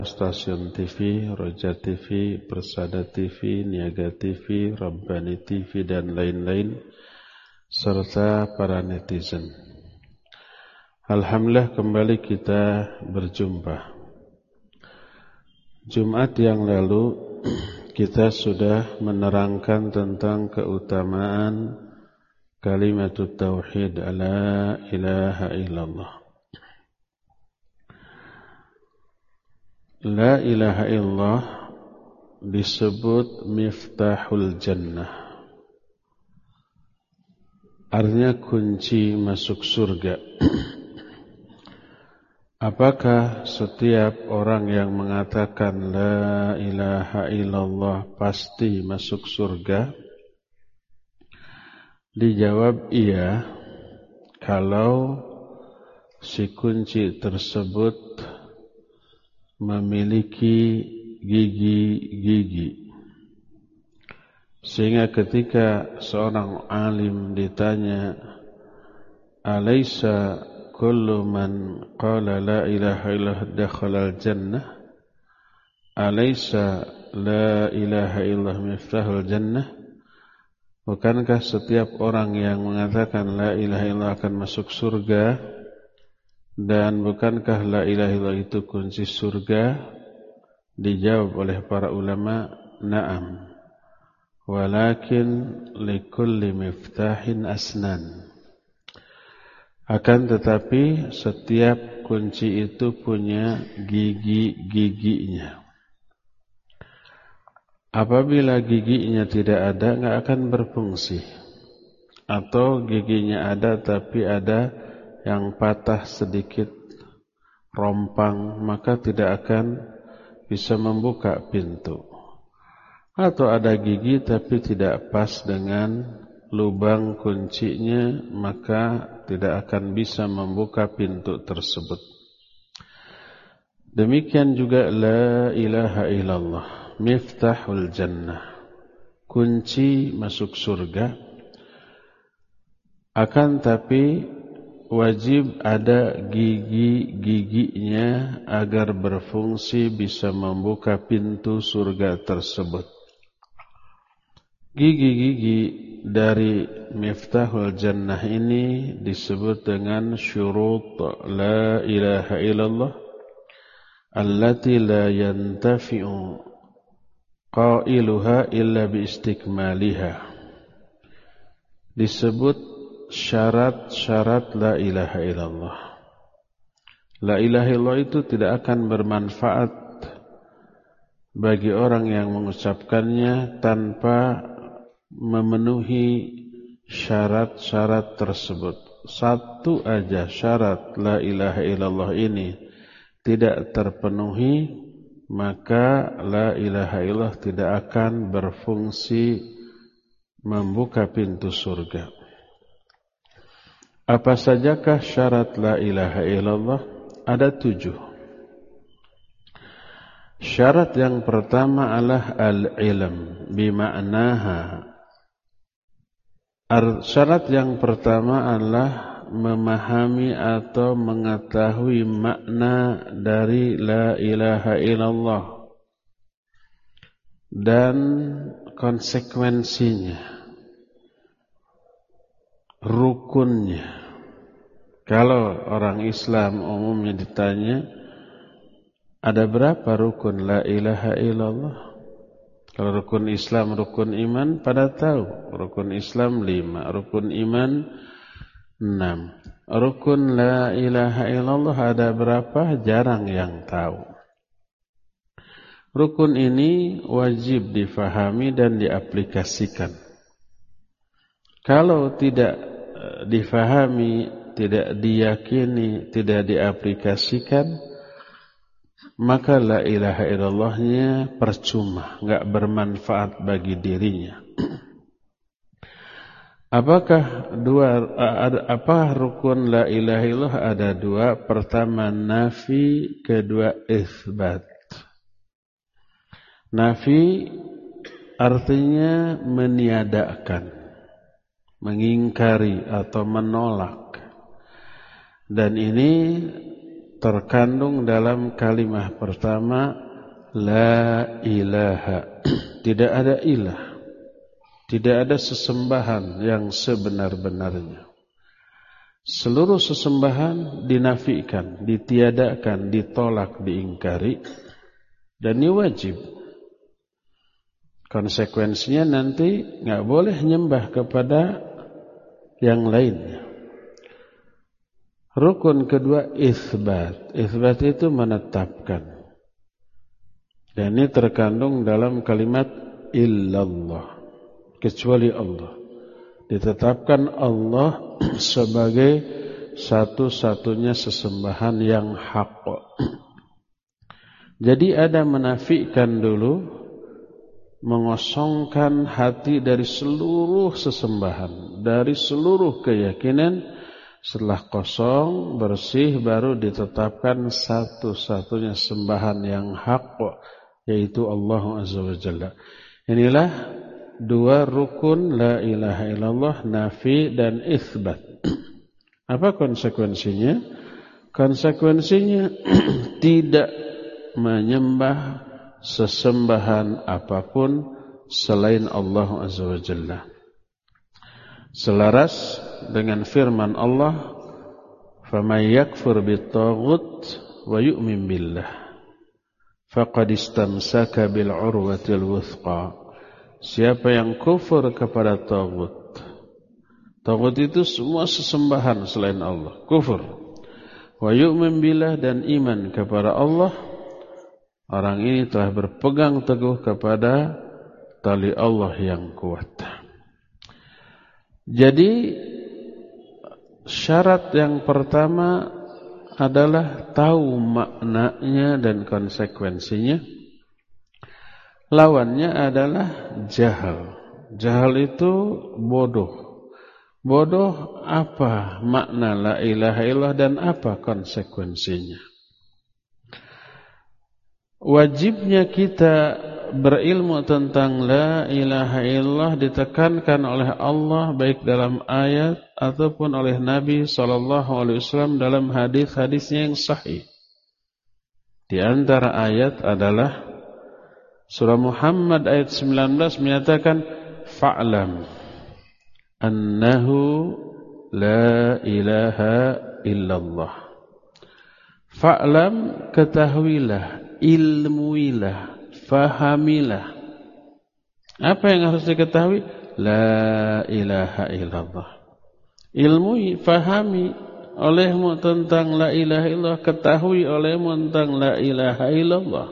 Stasiun TV, Roja TV, Persada TV, Niaga TV, Rabbani TV, dan lain-lain, serta para netizen. Alhamdulillah kembali kita berjumpa. Jumat yang lalu kita sudah menerangkan tentang keutamaan kalimat tauhid la ilaha illallah. La ilaha illallah disebut miftahul jannah. Artinya kunci masuk surga. Apakah setiap orang yang mengatakan la ilaha illallah pasti masuk surga? Dijawab iya, kalau si kunci tersebut memiliki gigi-gigi. Sehingga ketika seorang alim ditanya, alaysa kullu man qala la ilaha illallah dakhala al-jannah? Alaysa la ilaha illallah miftahul jannah? Bukankah setiap orang yang mengatakan la ilaha illallah akan masuk surga? Dan bukankah la ilaha illallah itu kunci surga? Dijawab oleh para ulama, na'am. Walakin likulli miftahin asnan. Akan tetapi setiap kunci itu punya gigi-giginya. Apabila giginya tidak ada, enggak akan berfungsi. Atau giginya ada tapi ada yang patah sedikit, rompang, maka tidak akan bisa membuka pintu. Atau ada gigi tapi tidak pas dengan lubang kuncinya, maka tidak akan bisa membuka pintu tersebut. Demikian juga la ilaha illallah miftahul jannah, kunci masuk surga. Akan tapi wajib ada gigi-giginya agar berfungsi bisa membuka pintu surga tersebut. Gigi-gigi dari miftahul jannah ini disebut dengan syurut la ilaha illallah allati la yantafi'u qailuha illa bi istikmaliha. Disebut syarat-syarat la ilaha illallah. La ilaha illallah itu tidak akan bermanfaat bagi orang yang mengucapkannya tanpa memenuhi syarat-syarat tersebut. Satu aja syarat la ilaha illallah ini tidak terpenuhi, maka la ilaha illallah tidak akan berfungsi membuka pintu surga. Apa sajakah syarat la ilaha illallah? Ada 7. Syarat yang pertama adalah al-ilm bima'naha. Syarat yang pertama adalah memahami atau mengetahui makna dari la ilaha illallah dan konsekuensinya, rukunnya. Kalau orang Islam umumnya ditanya, ada berapa rukun la ilaha illallah? Kalau rukun Islam, rukun iman, pada tahu. Rukun Islam 5, rukun iman 6. Rukun la ilaha illallah ada berapa? Jarang yang tahu. Rukun ini wajib difahami dan diaplikasikan. Kalau tidak difahami, tidak diyakini, tidak diaplikasikan, maka la ilaha illallahnya percuma, enggak bermanfaat bagi dirinya. Apakah rukun la ilaha illallah? Ada 2. Pertama nafi, kedua itsbat. Nafi artinya meniadakan, mengingkari atau menolak. Dan ini terkandung dalam kalimat pertama la ilaha. Tidak ada ilah, tidak ada sesembahan yang sebenar-benarnya. Seluruh sesembahan dinafikan, ditiadakan, ditolak, diingkari, dan ini wajib. Konsekuensinya nanti nggak boleh nyembah kepada yang lainnya. Rukun kedua itsbat. Itsbat itu menetapkan. Dan ini terkandung dalam kalimat illallah, kecuali Allah. Ditetapkan Allah sebagai satu-satunya sesembahan yang hak. Jadi ada menafikan dulu, mengosongkan hati dari seluruh sesembahan, dari seluruh keyakinan. Setelah kosong, bersih, baru ditetapkan satu-satunya sembahan yang hak, yaitu Allah Azza wa Jalla. Inilah dua rukun la ilaha illallah, nafi dan itsbat. Apa konsekuensinya? Konsekuensinya tidak menyembah sesembahan apapun selain Allah Azza wa Jalla. Selaras dengan firman Allah, "Faman yakfur bit-taghut wa yu'min billah, faqad istamsaka bil 'urwatil wuthqa." Siapa yang kufur kepada taghut. Taghut itu semua sesembahan selain Allah, kufur. Wa yu'min billah, dan iman kepada Allah. Orang ini telah berpegang teguh kepada tali Allah yang kuat. Jadi syarat yang pertama adalah tahu maknanya dan konsekuensinya. Lawannya adalah jahal. Jahal itu bodoh. Bodoh apa makna la ilaha illallah dan apa konsekuensinya. Wajibnya kita berilmu tentang la ilaha illallah ditekankan oleh Allah baik dalam ayat ataupun oleh Nabi SAW dalam hadis-hadisnya yang sahih. Di antara ayat adalah surah Muhammad ayat 19 menyatakan fa'lam annahu la ilaha illallah. Fa'lam, ketahuilah, ilmuilah, fahamilah. Apa yang harus diketahui? La ilaha illallah. Ilmui, fahami olehmu tentang la ilaha illallah, ketahui olehmu tentang la ilaha illallah.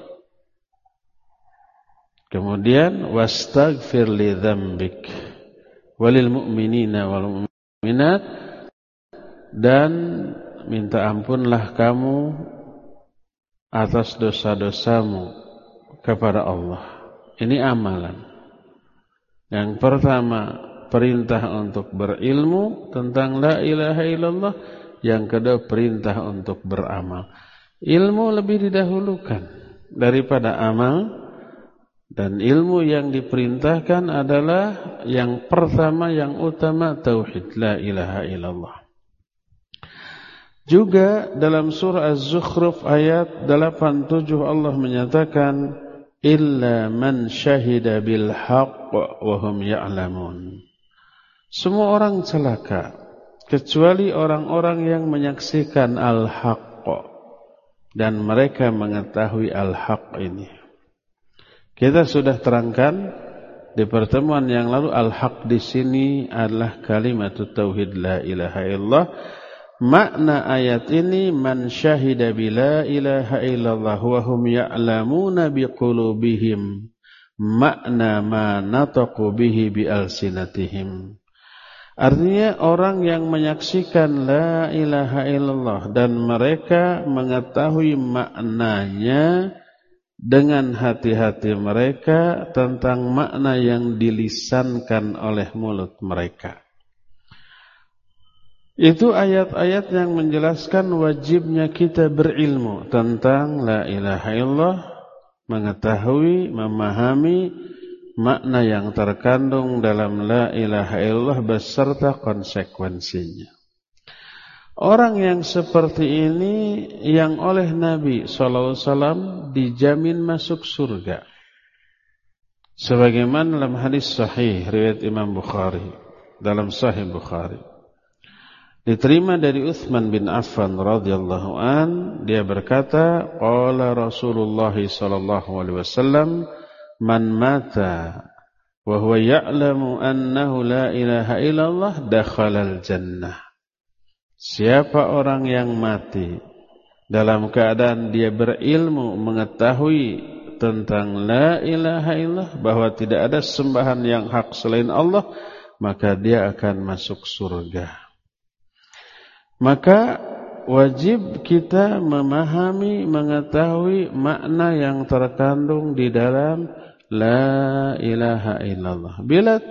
Kemudian wastaghfir li dzambik walil mu'minina wal mu'minat, dan minta ampunlah kamu atas dosa-dosamu kepada Allah. Ini amalan. Yang pertama, perintah untuk berilmu tentang la ilaha illallah. Yang kedua, perintah untuk beramal. Ilmu lebih didahulukan daripada amal. Dan ilmu yang diperintahkan adalah yang pertama, yang utama, tauhid la ilaha illallah. Juga dalam surah Az-Zukhruf ayat 87 Allah menyatakan illa man syahida bil haqq wa hum ya'lamun. Semua orang celaka kecuali orang-orang yang menyaksikan al-haqq dan mereka mengetahui al-haqq ini. Kita sudah terangkan di pertemuan yang lalu, al-haq di sini adalah kalimat tauhid la ilaha illallah. Makna ayat ini man syahida bila ilaha illallah wa hum ya'lamuna biqulubihim makna ma nataqu bihi bi alsinatihim. Artinya orang yang menyaksikan la ilaha illallah dan mereka mengetahui maknanya dengan hati-hati mereka tentang makna yang dilisankan oleh mulut mereka. Itu ayat-ayat yang menjelaskan wajibnya kita berilmu tentang la ilaha illallah, mengetahui, memahami makna yang terkandung dalam la ilaha illallah beserta konsekuensinya. Orang yang seperti ini yang oleh Nabi SAW dijamin masuk surga. Sebagaimana dalam hadis sahih riwayat Imam Bukhari, dalam Sahih Bukhari. Diterima dari Utsman bin Affan radhiyallahu an, dia berkata, qala Rasulullah sallallahu alaihi wasallam, man mata wa huwa ya'lamu annahu la ilaha illallah dakhalal jannah. Siapa orang yang mati dalam keadaan dia berilmu mengetahui tentang la ilaha illallah, bahwa tidak ada sembahan yang hak selain Allah, maka dia akan masuk surga. Maka wajib kita memahami, mengetahui makna yang terkandung di dalam la ilaha illallah.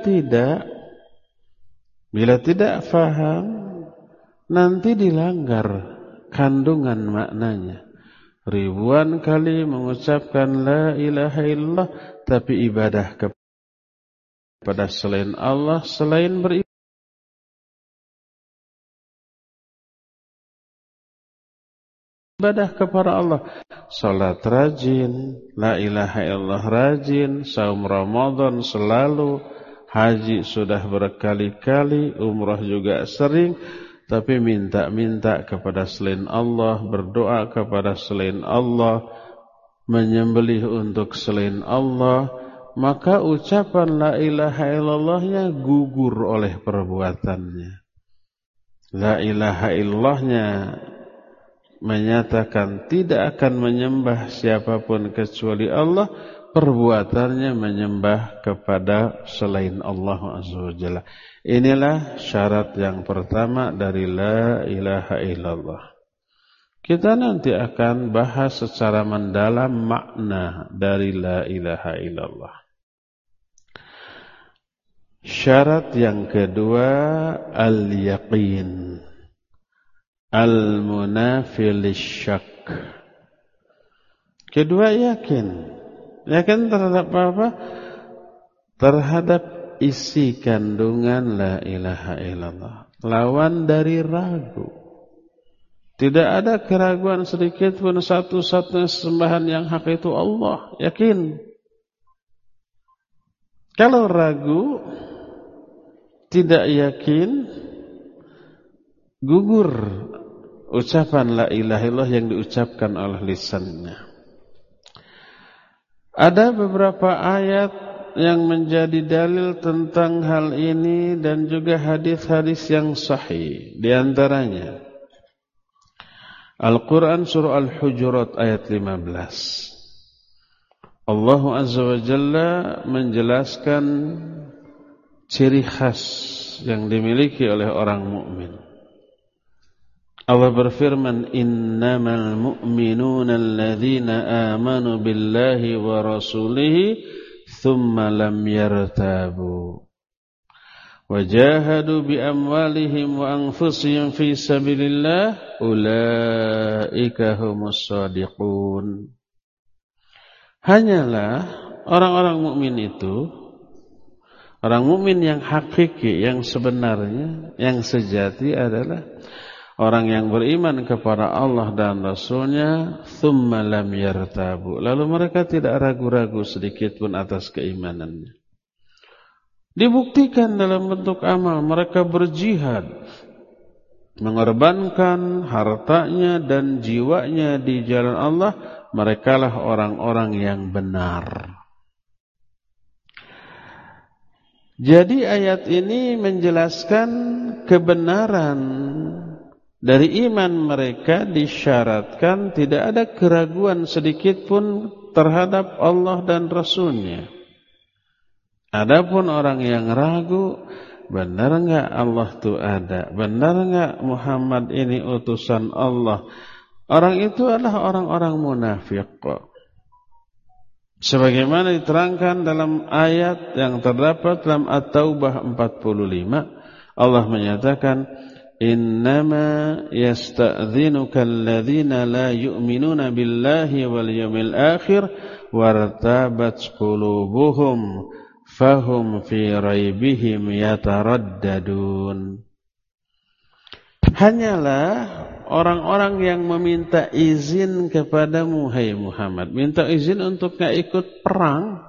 Bila tidak faham, nanti dilanggar kandungan maknanya. Ribuan kali mengucapkan la ilaha illallah, tapi ibadah kepada selain Allah, selain beribadah kepada Allah, salat rajin, la ilaha illallah rajin, saum Ramadan selalu, haji sudah berkali-kali, umrah juga sering, tapi minta-minta kepada selain Allah, berdoa kepada selain Allah, menyembelih untuk selain Allah, maka ucapan la ilaha illallahnya gugur oleh perbuatannya. La ilaha illallahnya menyatakan tidak akan menyembah siapapun kecuali Allah, perbuatannya menyembah kepada selain Allah Azza wa Jalla. Inilah syarat yang pertama dari la ilaha illallah. Kita nanti akan bahas secara mendalam makna dari la ilaha illallah. Syarat yang kedua, al-yaqin, al-munafi lisyak. Kedua, yakin. Yakin terhadap apa? Terhadap isi kandungan la ilaha illallah. Lawan dari ragu. Tidak ada keraguan sedikit pun, satu-satunya sembahan yang hak itu Allah. Yakin. Kalau ragu, tidak yakin, gugur ucapan la ilaha illallah yang diucapkan oleh lisannya. Ada beberapa ayat yang menjadi dalil tentang hal ini dan juga hadis-hadis yang sahih. Di antaranya Al-Quran surah Al-Hujurat ayat 15. Allah Azza wa Jalla menjelaskan ciri khas yang dimiliki oleh orang mukmin. Allah berfirman, innamal mu'minuna alladzina amanu billahi wa rasulihi thumma lam yartabu wajahadu bi amwalihim wa anfusihim fi sabilillah ulaika humus shadiqun. Hanyalah orang-orang mukmin itu, orang mukmin yang hakiki, yang sebenarnya, yang sejati adalah orang yang beriman kepada Allah dan Rasulnya, thumma lam yartabu, lalu mereka tidak ragu-ragu sedikit pun atas keimanannya. Dibuktikan dalam bentuk amal, mereka berjihad, mengorbankan hartanya dan jiwanya di jalan Allah, merekalah orang-orang yang benar. Jadi ayat ini menjelaskan kebenaran dari iman mereka, disyaratkan tidak ada keraguan sedikit pun terhadap Allah dan Rasulnya. Adapun orang yang ragu, benar enggak Allah itu ada? Benar enggak Muhammad ini utusan Allah? Orang itu adalah orang-orang munafik. Sebagaimana diterangkan dalam ayat yang terdapat dalam At-Taubah 45, Allah menyatakan, innama yasta'dhinuka alladhina la yu'minuna billahi wal yawmil akhir wartabat qulubuhum fahum fi raibihim yataraddadun. Hanyalah orang-orang yang meminta izin kepadamu, hai Muhammad, minta izin untuk gak ikut perang,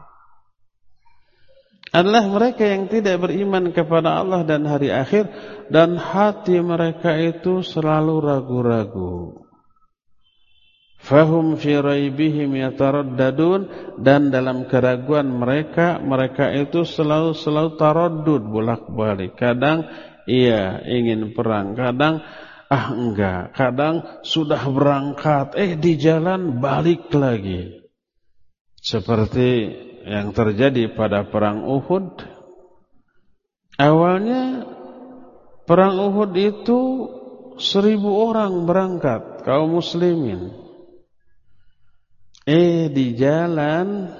adalah mereka yang tidak beriman kepada Allah dan hari akhir, dan hati mereka itu selalu ragu-ragu. Fahum fi raibihim yataraddadun, dan dalam keraguan mereka itu selalu taraddud, bolak-balik. Kadang iya ingin perang, kadang enggak, kadang sudah berangkat di jalan balik lagi. Seperti yang terjadi pada perang Uhud. Awalnya perang Uhud itu 1.000 orang berangkat, kaum muslimin. Di jalan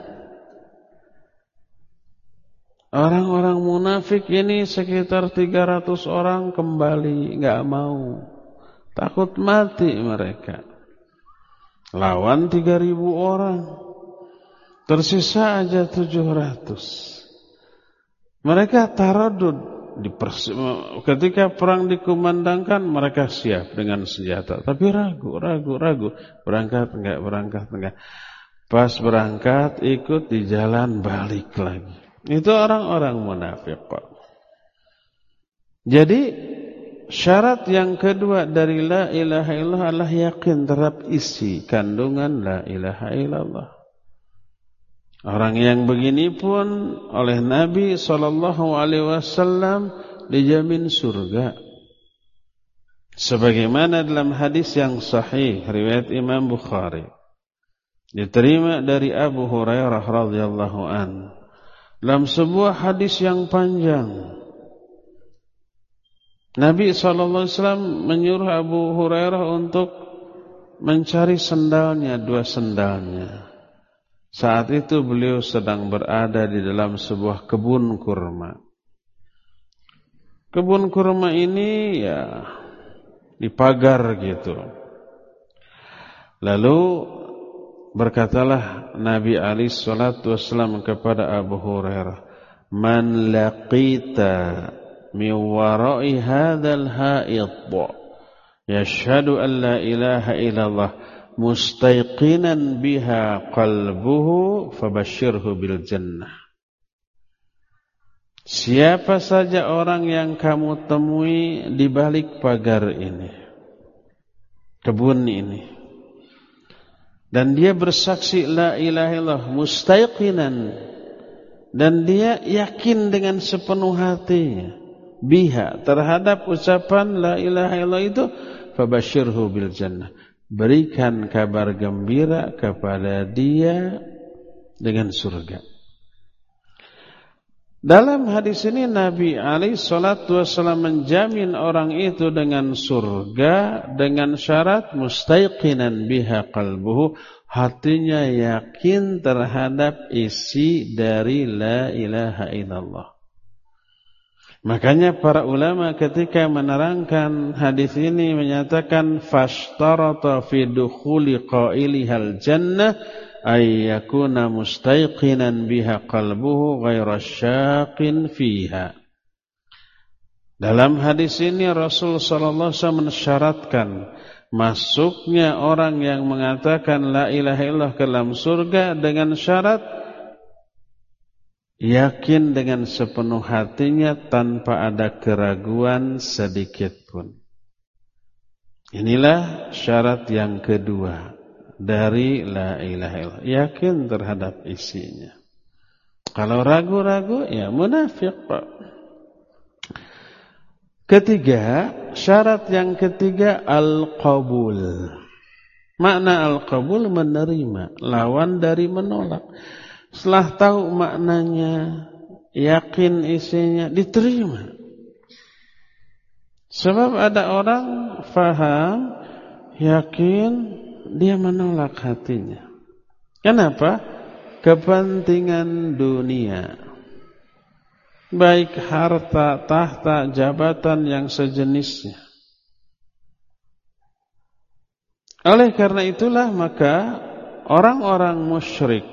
orang-orang munafik ini sekitar 300 orang kembali, gak mau, takut mati mereka. Lawan 3.000 orang, tersisa aja 700. Mereka taradud. Ketika perang dikumandangkan, mereka siap dengan senjata, tapi ragu. Berangkat enggak. Pas berangkat, ikut di jalan, balik lagi. Itu orang-orang munafik, Pak. Jadi syarat yang kedua dari la ilaha illallah adalah yakin terhadap isi kandungan la ilaha illallah. Orang yang begini pun oleh Nabi SAW dijamin surga. Sebagaimana dalam hadis yang sahih riwayat Imam Bukhari, diterima dari Abu Hurairah radhiyallahu an. Dalam sebuah hadis yang panjang, Nabi SAW menyuruh Abu Hurairah untuk mencari sendalnya, 2 sendalnya. Saat itu beliau sedang berada di dalam sebuah kebun kurma. Kebun kurma ini ya dipagar gitu. Lalu berkatalah Nabi alaihi salatu wasallam kepada Abu Hurairah, "Man laqita min wara'i hadzal ha'id yashhadu an la ilaha illallah mustaiqinan biha qalbuhu fabashshirhu bil jannah." Siapa saja orang yang kamu temui di balik pagar ini, kebun ini, dan dia bersaksi la ilaha illallah mustaiqinan, dan dia yakin dengan sepenuh hatinya biha terhadap ucapan la ilaha illallah itu, fabashshirhu bil jannah, berikan kabar gembira kepada dia dengan surga. Dalam hadis ini Nabi alaihi salatu wasallam menjamin orang itu dengan surga dengan syarat mustaiqinan biha qalbuhu, hatinya yakin terhadap isi dari la ilaha illallah. Makanya para ulama ketika menerangkan hadis ini menyatakan fashtarata fi dukhuli qailihal jannah ay yakuna mustaiqinan biha qalbuhu ghairu syaqin fiha. Dalam hadis ini Rasul sallallahu alaihi wasallam mensyaratkan masuknya orang yang mengatakan la ilaha illallah ke dalam surga dengan syarat yakin dengan sepenuh hatinya tanpa ada keraguan sedikit pun. Inilah syarat yang kedua dari la ilaha illallah, yakin terhadap isinya. Kalau ragu-ragu ya munafik, Pak. Ketiga, syarat yang ketiga al-qabul. Makna al-qabul menerima, lawan dari menolak. Setelah tahu maknanya, yakin isinya, diterima. Sebab ada orang faham, yakin, dia menolak hatinya. Kenapa? Kepentingan dunia, baik harta, tahta, jabatan yang sejenisnya. Oleh karena itulah maka orang-orang musyrik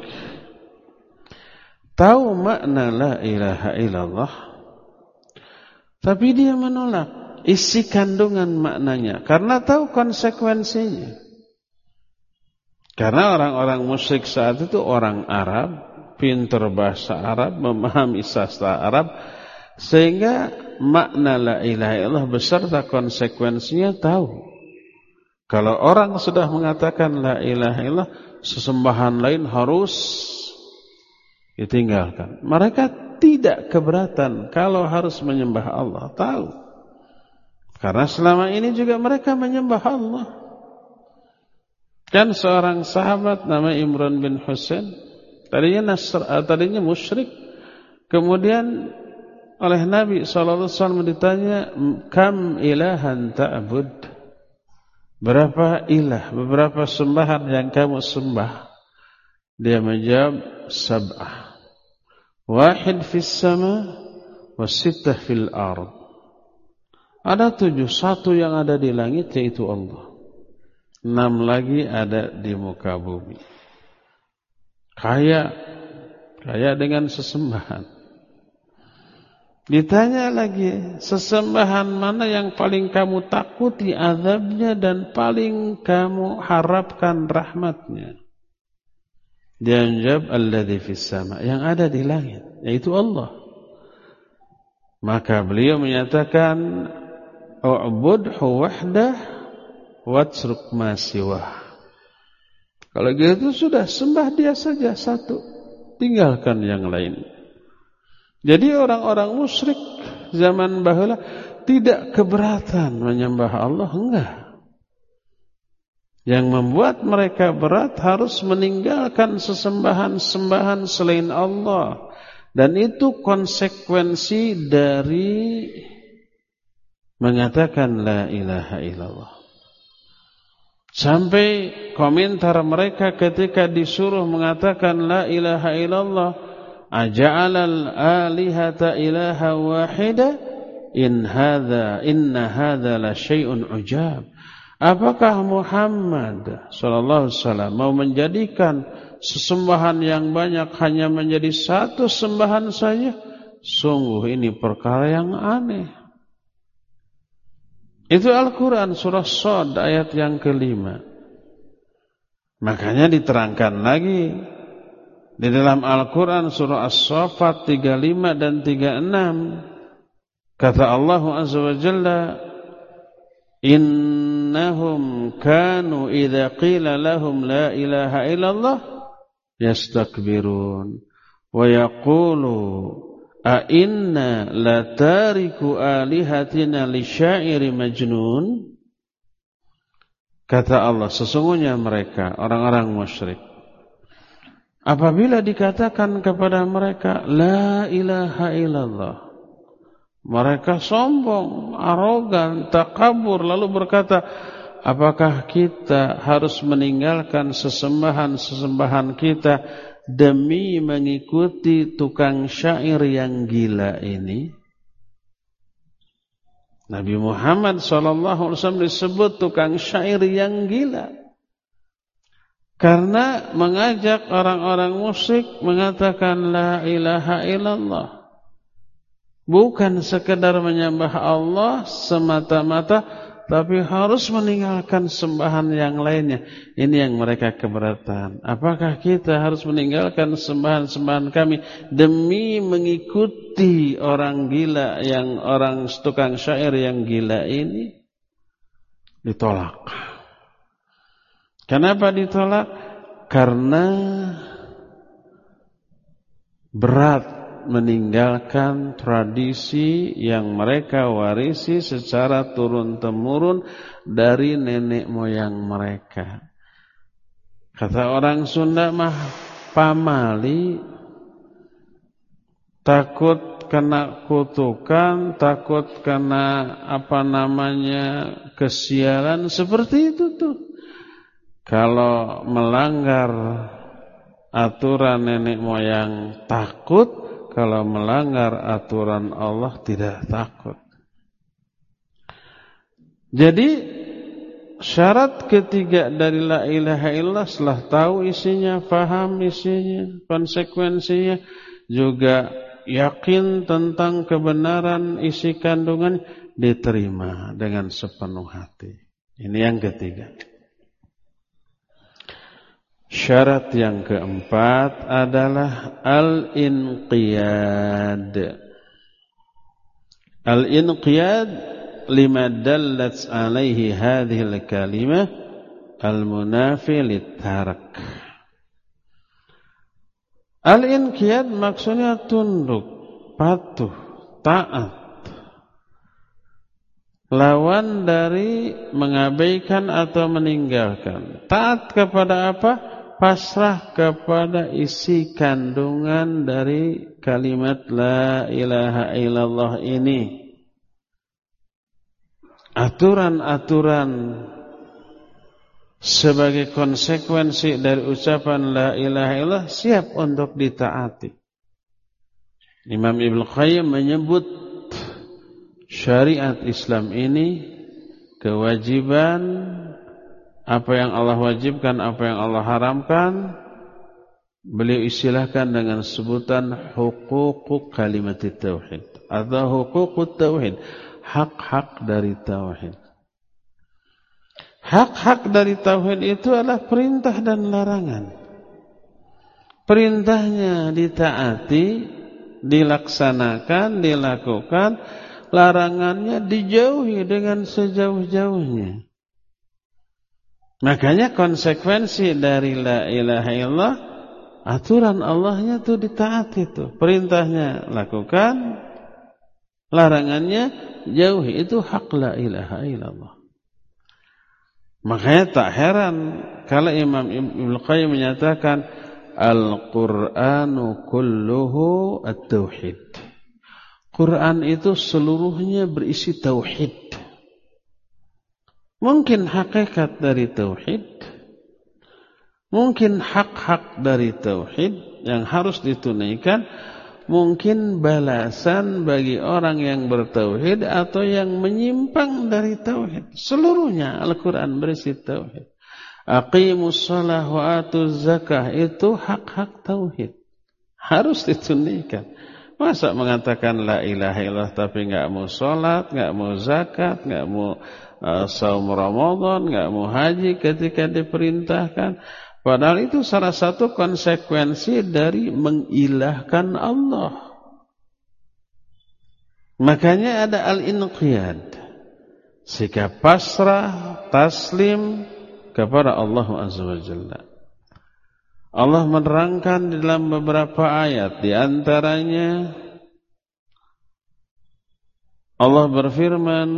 tahu makna la ilaha illallah, tapi dia menolak, isi kandungan maknanya, karena tahu konsekuensinya. Karena orang-orang musyrik saat itu orang Arab, pintar bahasa Arab, memahami sastra Arab, sehingga makna la ilaha illallah beserta konsekuensinya tahu. Kalau orang sudah mengatakan la ilaha illallah, sesembahan lain harus ditinggalkan. Mereka tidak keberatan kalau harus menyembah Allah, tahu. Karena selama ini juga mereka menyembah Allah. Kan seorang sahabat nama Imran bin Husain, tadinya musyrik, kemudian oleh Nabi SAW ditanya, kam ilahan ta'bud? Berapa ilah, beberapa sembahan yang kamu sembah? Dia menjawab, sab'ah. Wahid fis sama, wasittah fil ard. Ada 7, 1 yang ada di langit yaitu Allah. 6 lagi ada di muka bumi. Kaya dengan sesembahan. Ditanya lagi, sesembahan mana yang paling kamu takuti azabnya dan paling kamu harapkan rahmatnya? Dia menjawab, alladzi fis sama, yang ada di langit, yaitu Allah. Maka beliau menyatakan, u'budhu wahdah watruk ma siwah. Kalau gitu sudah, sembah dia saja satu, tinggalkan yang lain. Jadi orang-orang musyrik zaman bahula tidak keberatan menyembah Allah, enggak. Yang membuat mereka berat harus meninggalkan sesembahan-sembahan selain Allah. Dan itu konsekuensi dari mengatakan la ilaha illallah. Sampai komentar mereka ketika disuruh mengatakan la ilaha illallah, aja'alal alihata ilaha wahida, inna hadha la syai'un ujab. Apakah Muhammad sallallahu alaihi wasallam mau menjadikan sesembahan yang banyak hanya menjadi satu sembahan saja? Sungguh ini perkara yang aneh. Itu Al-Quran surah Shad ayat yang ke-5. Makanya diterangkan lagi di dalam Al-Quran surah As-Saffat 35 dan 36. Kata Allah Azza wa Jalla, innahum kanu idza qila lahum la ilaha illallah yastakbirun wa yaqulu a inna la tariku alihatina li syairi majnun. Kata Allah, sesungguhnya mereka orang-orang musyrik, apabila dikatakan kepada mereka la ilaha illallah, mereka sombong, arogan, takabur, lalu berkata, apakah kita harus meninggalkan sesembahan-sesembahan kita demi mengikuti tukang syair yang gila ini? Nabi Muhammad SAW disebut tukang syair yang gila karena mengajak orang-orang musyrik mengatakan la ilaha illallah. Bukan sekedar menyembah Allah semata-mata, tapi harus meninggalkan sembahan yang lainnya. Ini yang mereka keberatan. Apakah kita harus meninggalkan sembahan-sembahan kami demi mengikuti orang gila, yang orang tukang syair yang gila ini? Ditolak. Kenapa ditolak? Karena berat meninggalkan tradisi yang mereka warisi secara turun-temurun dari nenek moyang mereka. Kata orang Sunda mah pamali, takut kena kutukan, takut kena kesialan, seperti itu tuh. Kalau melanggar aturan nenek moyang takut, kalau melanggar aturan Allah tidak takut. Jadi syarat ketiga dari la ilaha illallah setelah tahu isinya, faham isinya, konsekuensinya, juga yakin tentang kebenaran isi kandungan, diterima dengan sepenuh hati. Ini yang ketiga. Syarat yang keempat adalah al-inqiyad. Al-inqiyad lima dallat alaihi hadhihi al-kalimah al-munafi lit-tarak. Al-inqiyad maksudnya tunduk, patuh, taat. Lawan dari mengabaikan atau meninggalkan. Taat kepada apa? Pasrah kepada isi kandungan dari kalimat la ilaha illallah ini. Aturan-aturan sebagai konsekuensi dari ucapan la ilaha illallah siap untuk ditaati. Imam Ibnu Qayyim menyebut syariat Islam ini kewajiban apa yang Allah wajibkan, apa yang Allah haramkan, beliau istilahkan dengan sebutan huquq kalimat tauhid atau huquq tauhid, hak-hak dari tauhid. Hak-hak dari tauhid itu adalah perintah dan larangan. Perintahnya ditaati, dilaksanakan, dilakukan, larangannya dijauhi dengan sejauh-jauhnya. Makanya konsekuensi dari la ilaha illallah, aturan Allahnya itu ditaati itu. Perintahnya lakukan, larangannya jauhi. Itu hak la ilaha illallah. Makanya tak heran kalau Imam Ibnu Qayyim menyatakan Al-Qur'anu kulluhu at-tauhid. Quran itu seluruhnya berisi tauhid. Mungkin hakikat dari tauhid, mungkin hak-hak dari tauhid yang harus ditunaikan, mungkin balasan bagi orang yang bertauhid atau yang menyimpang dari tauhid. Seluruhnya Al-Quran berisi tauhid. Aqimus shalah wa atuz zakah, itu hak-hak tauhid, harus ditunaikan. Masa mengatakan la ilaha illallah tapi enggak mau salat, enggak mau zakat, enggak mau saum Ramadan, enggak mau haji ketika diperintahkan. Padahal itu salah satu konsekuensi dari mengilahkan Allah. Makanya ada al-inqiyad, sikap pasrah, taslim kepada Allah Azza wa Jalla. Allah menerangkan di dalam beberapa ayat, di antaranya Allah berfirman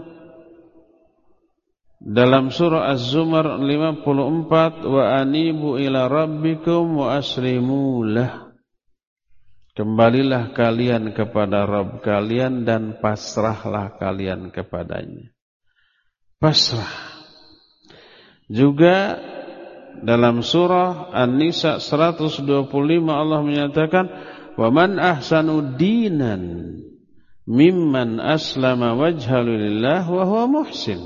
dalam surah Az-Zumar 54, wa anibu ila rabbikum wa aslimu lah. Kembalilah kalian kepada Rabb kalian dan pasrahlah kalian kepadanya. Pasrah. Juga dalam surah An-Nisa 125 Allah menyatakan, wa man ahsanu dinan mimman aslama wajhahu lillah wa huwa muhsin.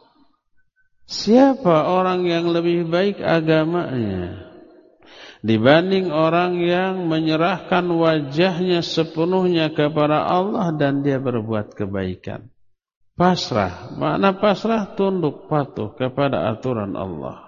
Siapa orang yang lebih baik agamanya dibanding orang yang menyerahkan wajahnya sepenuhnya kepada Allah dan dia berbuat kebaikan? Pasrah, makna pasrah tunduk patuh kepada aturan Allah.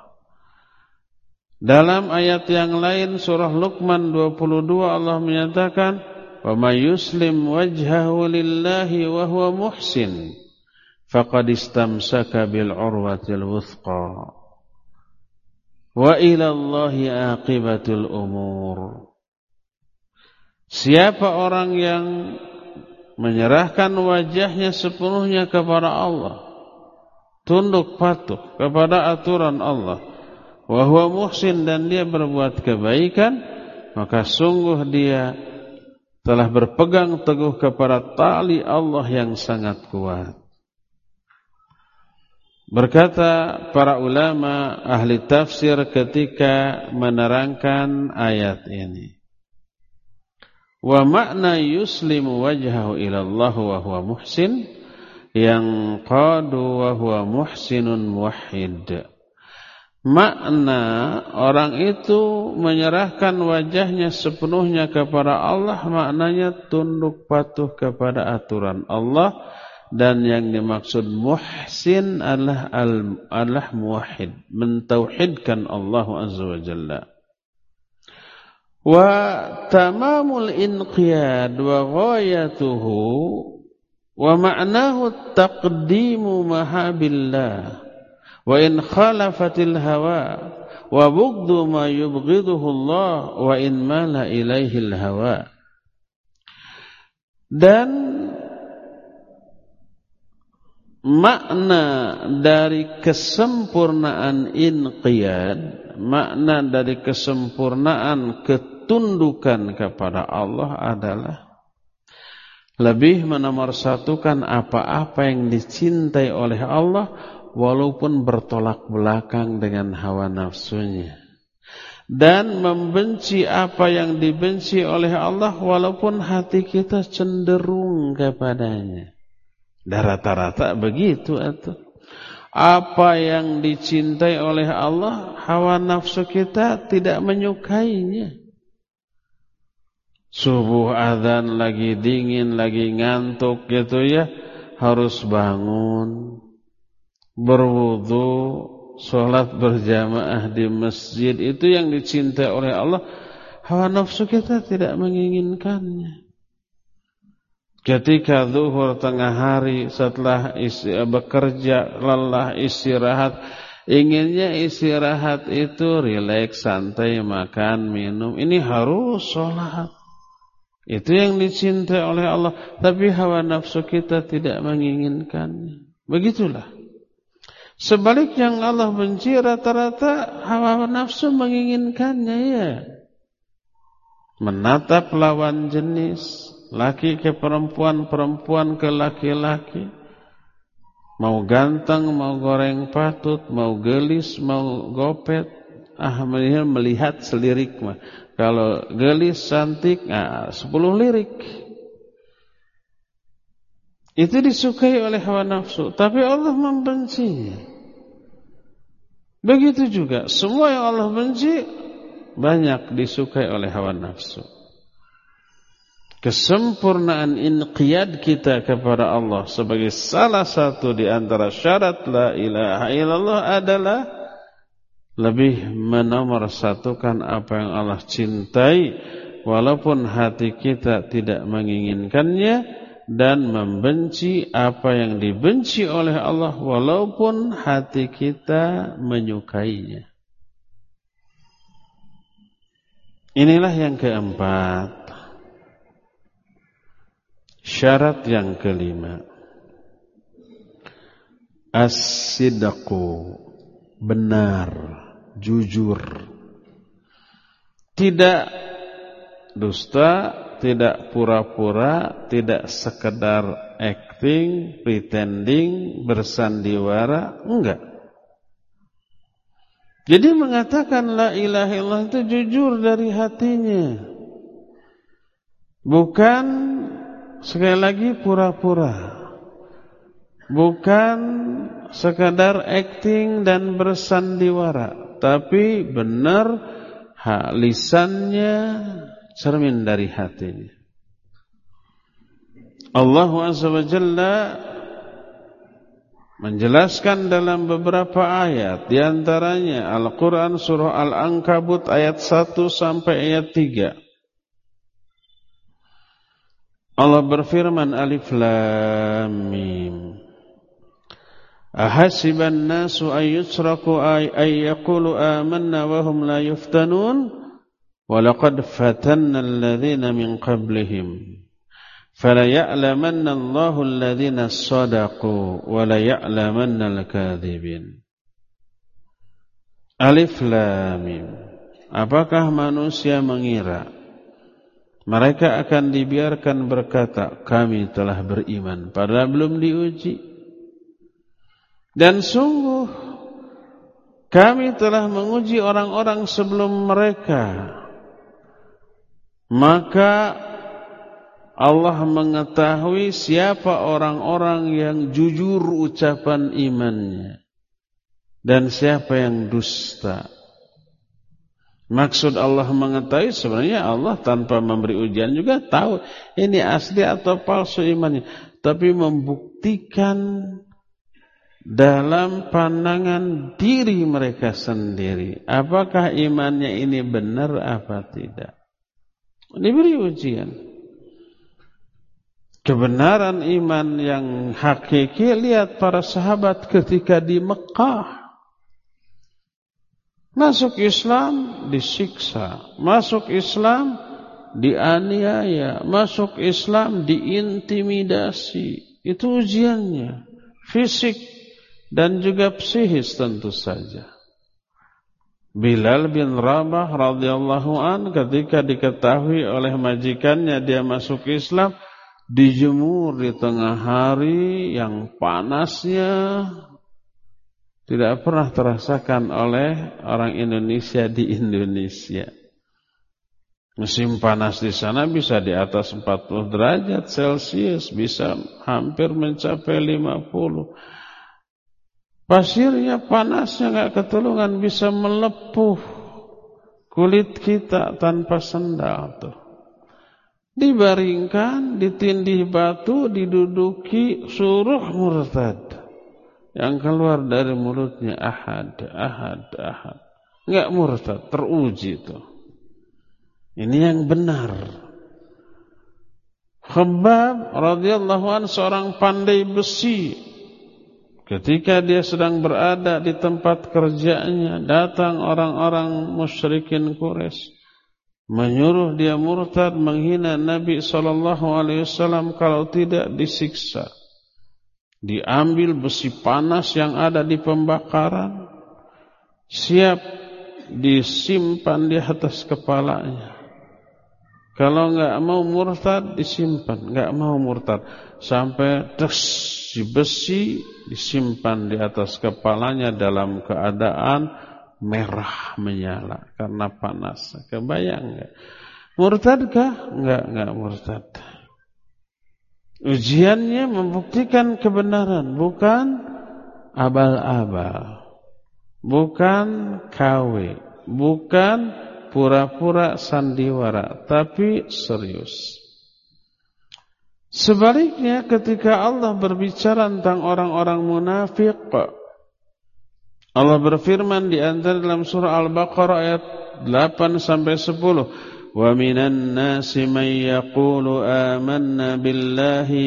Dalam ayat yang lain surah Luqman 22 Allah menyatakan, wa may yuslim wajhahu lillahi wa huwa muhsin faqad istamsaka bil urwatil wuthqa wa ila Allahi aqibatul umur. Siapa orang yang menyerahkan wajahnya sepenuhnya kepada Allah, tunduk patuh kepada aturan Allah, wa huwa muhsin, dan dia berbuat kebaikan, maka sungguh dia telah berpegang teguh kepada tali Allah yang sangat kuat. Berkata para ulama ahli tafsir ketika menerangkan ayat ini, wa makna yuslimu wajhahu ila Allah wa huwa muhsin yang qadu wa huwa muhsinun muwahhid. Makna orang itu menyerahkan wajahnya sepenuhnya kepada Allah, maknanya tunduk patuh kepada aturan Allah dan yang dimaksud muhsin adalah muwahhid, mentauhidkan Allah azza wa jalla. Wa tamamul inqiyad wa ghayatuhu wa ma'nahu taqdimu mahabillah wa in khalafatil hawa wa bughdu ma yubghiduhu Allah wa in mala ilaihil hawa. Dan makna dari kesempurnaan inqiyad, makna dari kesempurnaan ketundukan kepada Allah adalah lebih menomorsatukan apa-apa yang dicintai oleh Allah walaupun bertolak belakang dengan hawa nafsunya, dan membenci apa yang dibenci oleh Allah walaupun hati kita cenderung kepadanya. Dan rata-rata begitu atau apa yang dicintai oleh Allah, hawa nafsu kita tidak menyukainya. Subuh azan lagi dingin, lagi ngantuk gitu ya, harus bangun, berwudu, sholat berjamaah di masjid, itu yang dicintai oleh Allah. Hawa nafsu kita tidak menginginkannya. Ketika zuhur tengah hari setelah bekerja lelah istirahat, inginnya istirahat itu rileks, santai, makan, minum. Ini harus sholat. Itu yang dicintai oleh Allah. Tapi hawa nafsu kita tidak menginginkannya. Begitulah. Sebaliknya yang Allah benci rata-rata hawa nafsu menginginkannya ya. Menatap lawan jenis, laki ke perempuan, perempuan ke laki-laki. Mau ganteng, mau goreng patut, mau gelis, mau gopet. Melihat selirik mah. Kalau gelis, cantik, 10 lirik. Itu disukai oleh hawa nafsu, tapi Allah membencinya. Begitu juga, semua yang Allah benci banyak disukai oleh hawa nafsu. Kesempurnaan inqiyad kita kepada Allah sebagai salah satu di antara syarat la ilaha illallah adalah lebih menomorsatukan apa yang Allah cintai walaupun hati kita tidak menginginkannya, dan membenci apa yang dibenci oleh Allah walaupun hati kita menyukainya. Inilah yang keempat. Syarat yang kelima, as-sidqu, benar, jujur, tidak dusta, tidak pura-pura, tidak sekedar acting, pretending, bersandiwara, enggak. Jadi mengatakan la ilaha illallah itu jujur dari hatinya, bukan sekali lagi pura-pura, bukan sekadar acting dan bersandiwara, tapi benar lisannya cermin dari hatinya. Allah Azza wa Jalla menjelaskan dalam beberapa ayat, di antaranya Al-Quran surah Al-Ankabut ayat 1 sampai ayat 3. Allah berfirman, Alif Lam Mim. Ahasiban nasu ayyusraku ayyaqulu amanna wa hum la yuftanun wa laqad fatanna alladhina min qablihim fala ya'lamanna Allahu alladhina sadaqu wa la ya'lamanna al-kadhibin. Alif Lam Mim. Apakah manusia mengira mereka akan dibiarkan berkata, kami telah beriman, padahal belum diuji? Dan sungguh, kami telah menguji orang-orang sebelum mereka. Maka Allah mengetahui siapa orang-orang yang jujur ucapan imannya dan siapa yang dusta. Maksud Allah mengetahui, sebenarnya Allah tanpa memberi ujian juga tahu ini asli atau palsu imannya. tapi membuktikan dalam pandangan diri mereka sendiri apakah imannya ini benar apa tidak. Diberi ujian. Kebenaran iman yang hakiki, lihat para sahabat ketika di Mekah. Masuk Islam disiksa, masuk Islam dianiaya, masuk Islam diintimidasi. Itu ujiannya, fisik dan juga psikis tentu saja. Bilal bin Rabah radhiyallahu an ketika diketahui oleh majikannya dia masuk Islam, dijemur di tengah hari yang panasnya tidak pernah terasakan oleh orang Indonesia di Indonesia. Musim panas di sana bisa di atas 40 derajat Celcius, bisa hampir mencapai 50. Pasirnya panasnya enggak ketulungan, bisa melepuh kulit kita tanpa sendal tuh. Dibaringkan, ditindih batu, diduduki, suruh murtad. Yang keluar dari mulutnya ahad, ahad, ahad. Enggak murtad, teruji tuh. Ini yang benar. Khabbab radhiyallahu anhu seorang pandai besi. Ketika dia sedang berada di tempat kerjanya, datang orang-orang musyrikin Quraisy, menyuruh dia murtad, menghina Nabi SAW, kalau tidak disiksa. Diambil besi panas yang ada di pembakaran, siap disimpan di atas kepalanya. Kalau enggak mau murtad, disimpan. Enggak mau murtad, sampai si besi disimpan di atas kepalanya dalam keadaan merah menyala karena panas. Kebayang enggak? Murtadkah? Enggak murtad. Ujiannya membuktikan kebenaran, bukan abal-abal, bukan KW, bukan pura-pura sandiwara, tapi serius. Sebaliknya ketika Allah berbicara tentang orang-orang munafik, Allah berfirman di antara dalam surah Al-Baqarah ayat 8 sampai 10, "Wa minan nasi man yaqulu amanna billahi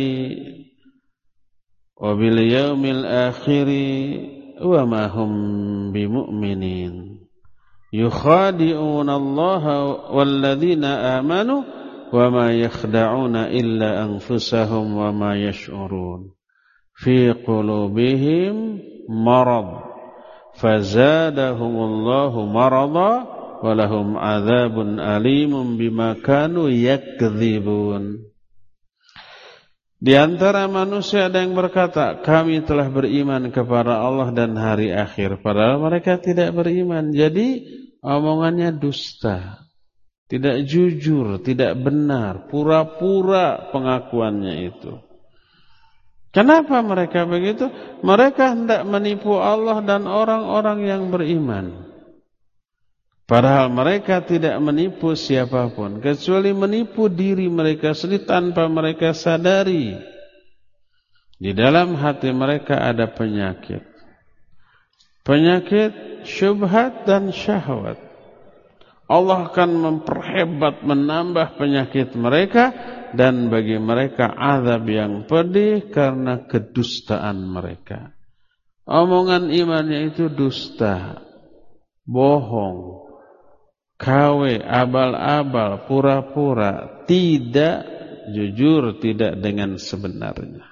wa bil yaumil akhir wa ma hum bimu'minin. Yukhadi'una Allah wal ladzina amanu wa ma yakhda'una illa anfusahum wa ma yash'urun. Fi qulubihim marad fazadahumullahu marada wa lahum 'adzabun alimun bima kanu yakdzibun." Di antara manusia ada yang berkata, kami telah beriman kepada Allah dan hari akhir, padahal mereka tidak beriman. Jadi omongannya dusta, tidak jujur, tidak benar, pura-pura pengakuannya itu. Kenapa mereka begitu? Mereka hendak menipu Allah dan orang-orang yang beriman. Padahal mereka tidak menipu siapapun, kecuali menipu diri mereka sendiri tanpa mereka sadari. Di dalam hati mereka ada penyakit. Penyakit syubhat dan syahwat. Allah akan memperhebat, menambah penyakit mereka, dan bagi mereka azab yang pedih karena kedustaan mereka. Omongan imannya itu dusta, bohong, KW, abal-abal, pura-pura, tidak jujur, tidak dengan sebenarnya.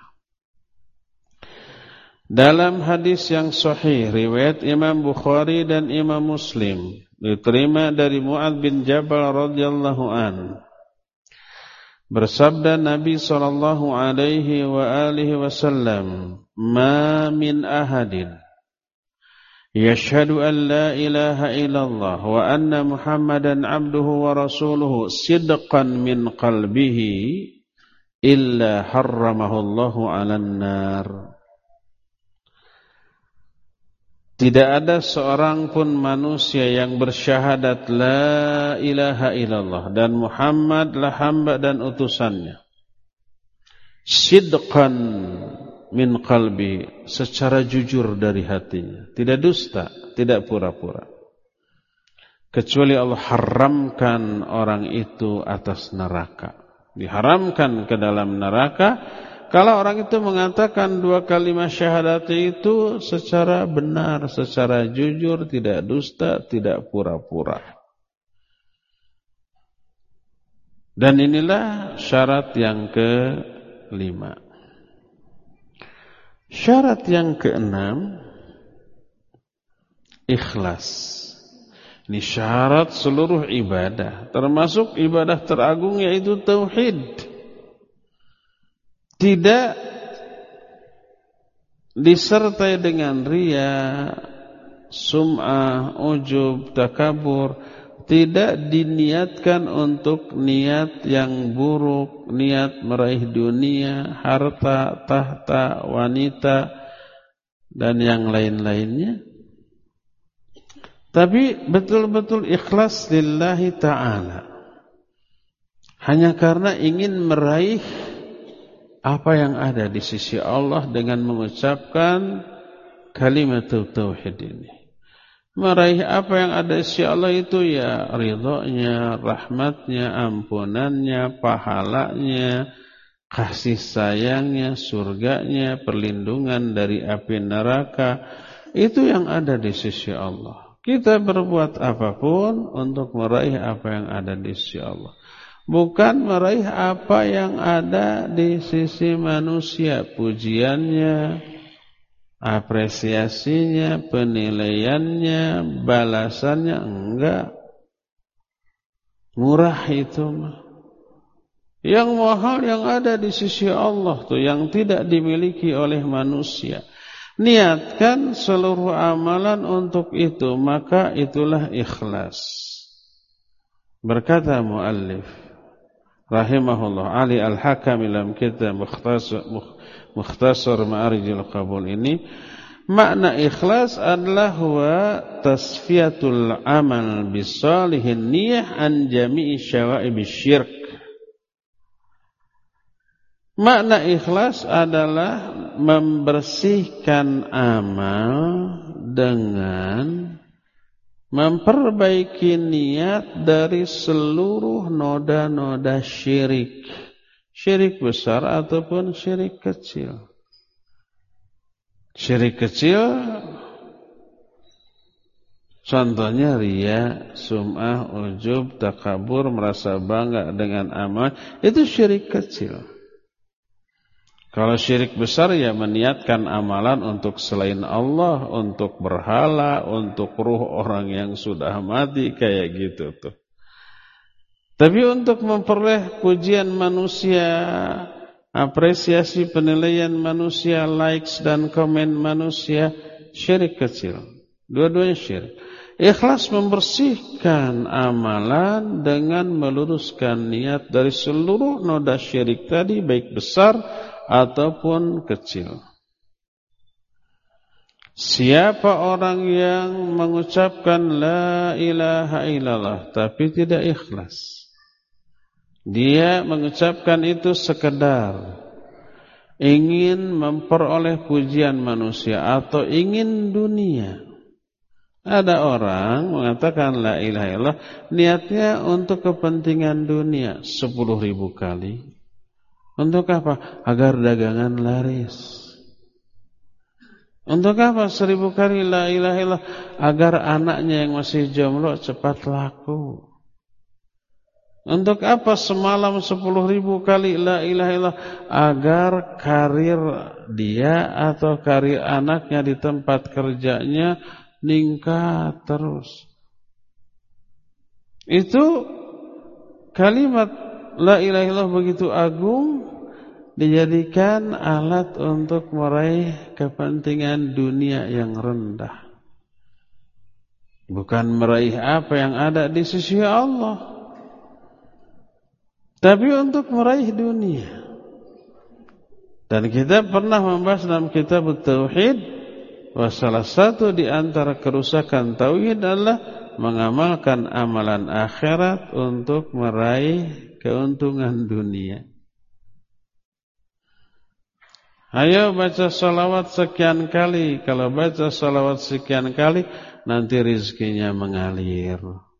Dalam hadis yang sahih riwayat Imam Bukhari dan Imam Muslim, diterima dari Mu'adz bin Jabal radhiyallahu an, bersabda Nabi sallallahu alaihi wa alihi wasallam, "Ma min ahadin yashhadu an la ilaha illallah wa anna Muhammadan abduhu wa rasuluhu sidqan min qalbihi illa harramahu Allahu 'alan nar." Tidak ada seorang pun manusia yang bersyahadat la ilaha illallah dan Muhammadlah hamba dan utusannya, sidqan min qalbi, secara jujur dari hatinya, tidak dusta, tidak pura-pura. Kecuali Allah haramkan orang itu atas neraka, diharamkan ke dalam neraka kalau orang itu mengatakan dua kalimat syahadat itu secara benar, secara jujur, tidak dusta, tidak pura-pura. Dan inilah syarat yang ke-5. Syarat yang ke-6, ikhlas. Ini syarat seluruh ibadah, termasuk ibadah teragung yaitu tauhid. Tidak disertai dengan riya, sum'ah, ujub, takabur. Tidak diniatkan untuk niat yang buruk, niat meraih dunia, harta, tahta, wanita, dan yang lain-lainnya. Tapi betul-betul ikhlas lillahi ta'ala, hanya karena ingin meraih apa yang ada di sisi Allah dengan mengucapkan kalimat tauhid ini. Meraih apa yang ada di sisi Allah itu ya ridhonya, rahmatnya, ampunannya, pahalanya, kasih sayangnya, surganya, perlindungan dari api neraka. Itu yang ada di sisi Allah. Kita berbuat apapun untuk meraih apa yang ada di sisi Allah, bukan meraih apa yang ada di sisi manusia, pujiannya, apresiasinya, penilaiannya, balasannya. Enggak. Murah itu mah. Yang mahal yang ada di sisi Allah tuh, yang tidak dimiliki oleh manusia. Niatkan seluruh amalan untuk itu, maka itulah ikhlas. Berkata muallif rahimahullah Ali Al-Hakam dalam kitab Mukhtasar Ma'arijil Qabul ini, makna ikhlas adalah huwa tasfiyatul amal bisalihin niyah an jami'i syawa'ibis syirk. Makna ikhlas adalah membersihkan amal dengan memperbaiki niat dari seluruh noda-noda syirik, syirik besar ataupun syirik kecil. Syirik kecil contohnya riya, sum'ah, ujub, takabur, merasa bangga dengan amal, itu syirik kecil. Kalau syirik besar ya meniatkan amalan untuk selain Allah, untuk berhala, untuk ruh orang yang sudah mati, kayak gitu tuh. Tapi untuk memperoleh pujian manusia, apresiasi penilaian manusia, likes dan komen manusia, syirik kecil. Dua-duanya syirik. Ikhlas membersihkan amalan dengan meluruskan niat dari seluruh noda syirik tadi, baik besar ataupun kecil. Siapa orang yang mengucapkan la ilaha illallah tapi tidak ikhlas, dia mengucapkan itu sekedar ingin memperoleh pujian manusia atau ingin dunia. Ada orang mengatakan la ilaha illallah, niatnya untuk kepentingan dunia 10.000 kali. Untuk apa? Agar dagangan laris. Untuk apa 1000 kali la ilaha illallah? Agar anaknya yang masih jomblo cepat laku. Untuk apa semalam 10.000 kali la ilaha illallah? Agar karir dia atau karir anaknya di tempat kerjanya meningkat terus. Itu kalimat la ilaha illallah begitu agung, dijadikan alat untuk meraih kepentingan dunia yang rendah, bukan meraih apa yang ada di sisi Allah, tapi untuk meraih dunia. Dan kita pernah membahas dalam kitab Tauhid, bahwa salah satu di antara kerusakan tauhid adalah mengamalkan amalan akhirat untuk meraih keuntungan dunia. Ayo baca salawat sekian kali. Kalau baca salawat sekian kali, nanti rizkinya mengalir.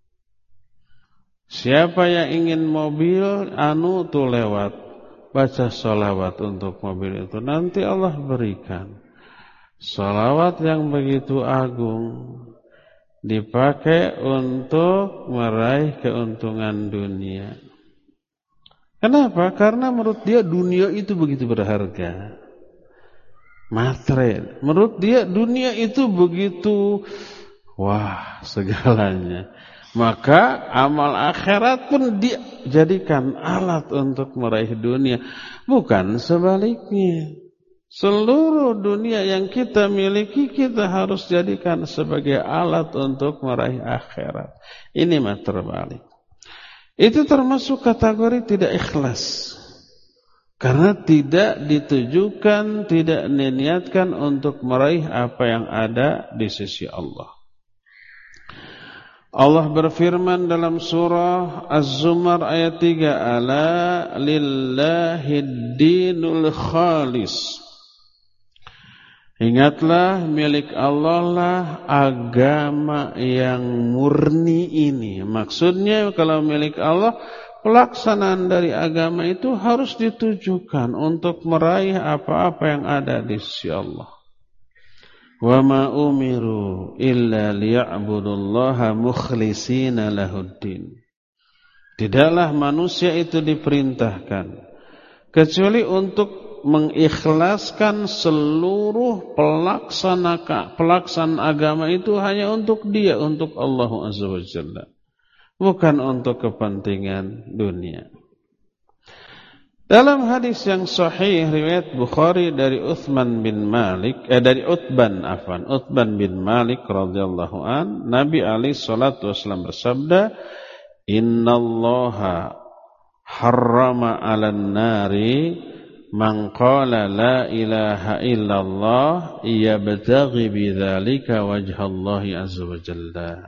Siapa yang ingin mobil, tuh lewat. Baca salawat untuk mobil itu. Nanti Allah berikan. Salawat yang begitu agung dipakai untuk meraih keuntungan dunia. Kenapa? Karena menurut dia dunia itu begitu berharga. Materi. Menurut dia dunia itu begitu segalanya. Maka amal akhirat pun dia jadikan alat untuk meraih dunia. Bukan sebaliknya. Seluruh dunia yang kita miliki kita harus jadikan sebagai alat untuk meraih akhirat. Ini mah terbalik. Itu termasuk kategori tidak ikhlas. Karena tidak ditujukan, tidak diniatkan untuk meraih apa yang ada di sisi Allah. Allah berfirman dalam surah Az-Zumar ayat 3, Ala lillahid dinul khalis. Ingatlah, milik Allah lah agama yang murni ini. Maksudnya kalau milik Allah, pelaksanaan dari agama itu harus ditujukan untuk meraih apa-apa yang ada di sisi Allah. Wa ma umiru illa liya'budullaha mukhlishina lahuddin. Tidaklah manusia itu diperintahkan kecuali untuk mengikhlaskan seluruh pelaksanaan agama itu hanya untuk Dia, untuk Allah Azza wa Jalla, bukan untuk kepentingan dunia. Dalam hadis yang sahih riwayat Bukhari dari Utban bin Malik radhiyallahu an, Nabi alaihi salatu wasallam bersabda, "Innallaha harrama 'alan nari man qala la ilaha illallah yabtaghi bidzalika wajhallahi azza wa jalla."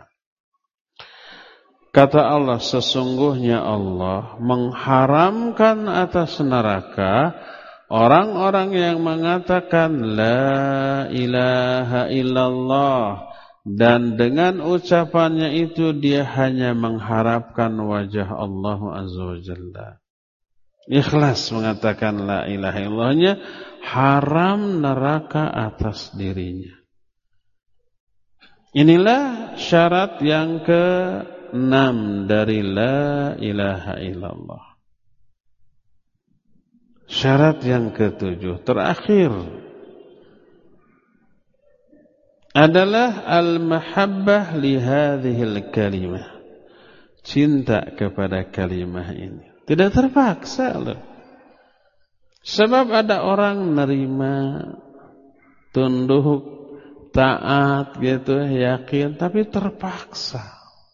Kata Allah, sesungguhnya Allah mengharamkan atas neraka orang-orang yang mengatakan la ilaha illallah, dan dengan ucapannya itu dia hanya mengharapkan wajah Allah azza wa jalla. Ikhlas mengatakan la ilaha illallahnya, haram neraka atas dirinya. Inilah syarat yang ke-6 dari la ilaha illallah. Syarat yang ke-7 terakhir adalah al-mahabbah li hadhil kalimah. Cinta kepada kalimah ini. Tidak terpaksa loh. Sebab ada orang nerima, tunduk, taat gitu, yakin, tapi terpaksa.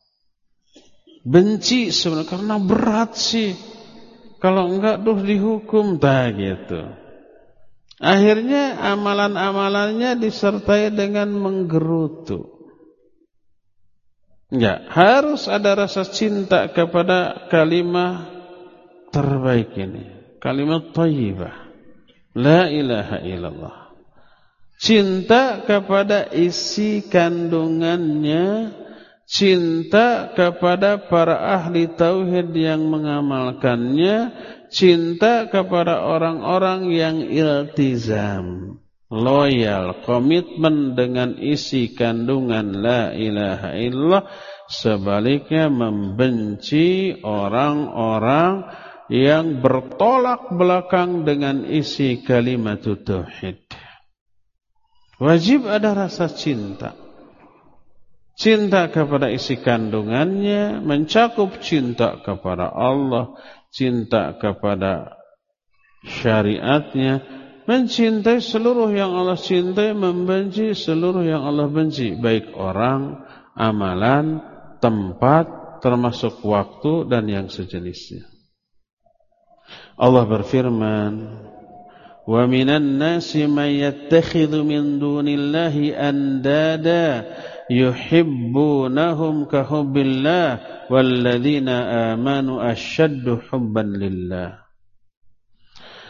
Benci sebenarnya karena berat sih. Kalau enggak dihukum gitu. Akhirnya amalan-amalannya disertai dengan menggerutu. Enggak, harus ada rasa cinta kepada kalimat terbaik ini, kalimat thayyibah, la ilaha illallah. Cinta kepada isi kandungannya, cinta kepada para ahli tauhid yang mengamalkannya, cinta kepada orang-orang yang iltizam, loyal, komitmen dengan isi kandungan la ilaha illallah. Sebaliknya membenci orang-orang yang bertolak belakang dengan isi kalimat tauhid. Wajib ada rasa cinta. Cinta kepada isi kandungannya mencakup cinta kepada Allah, cinta kepada syariatnya, mencintai seluruh yang Allah cintai, membenci seluruh yang Allah benci, baik orang, amalan, tempat, termasuk waktu dan yang sejenisnya. Allah berfirman, "Wa minan nasi may yattakhidhu min dunillahi andada yuhibbunahum ka hubbillah walladzina amanu asyaddu hubban lillah."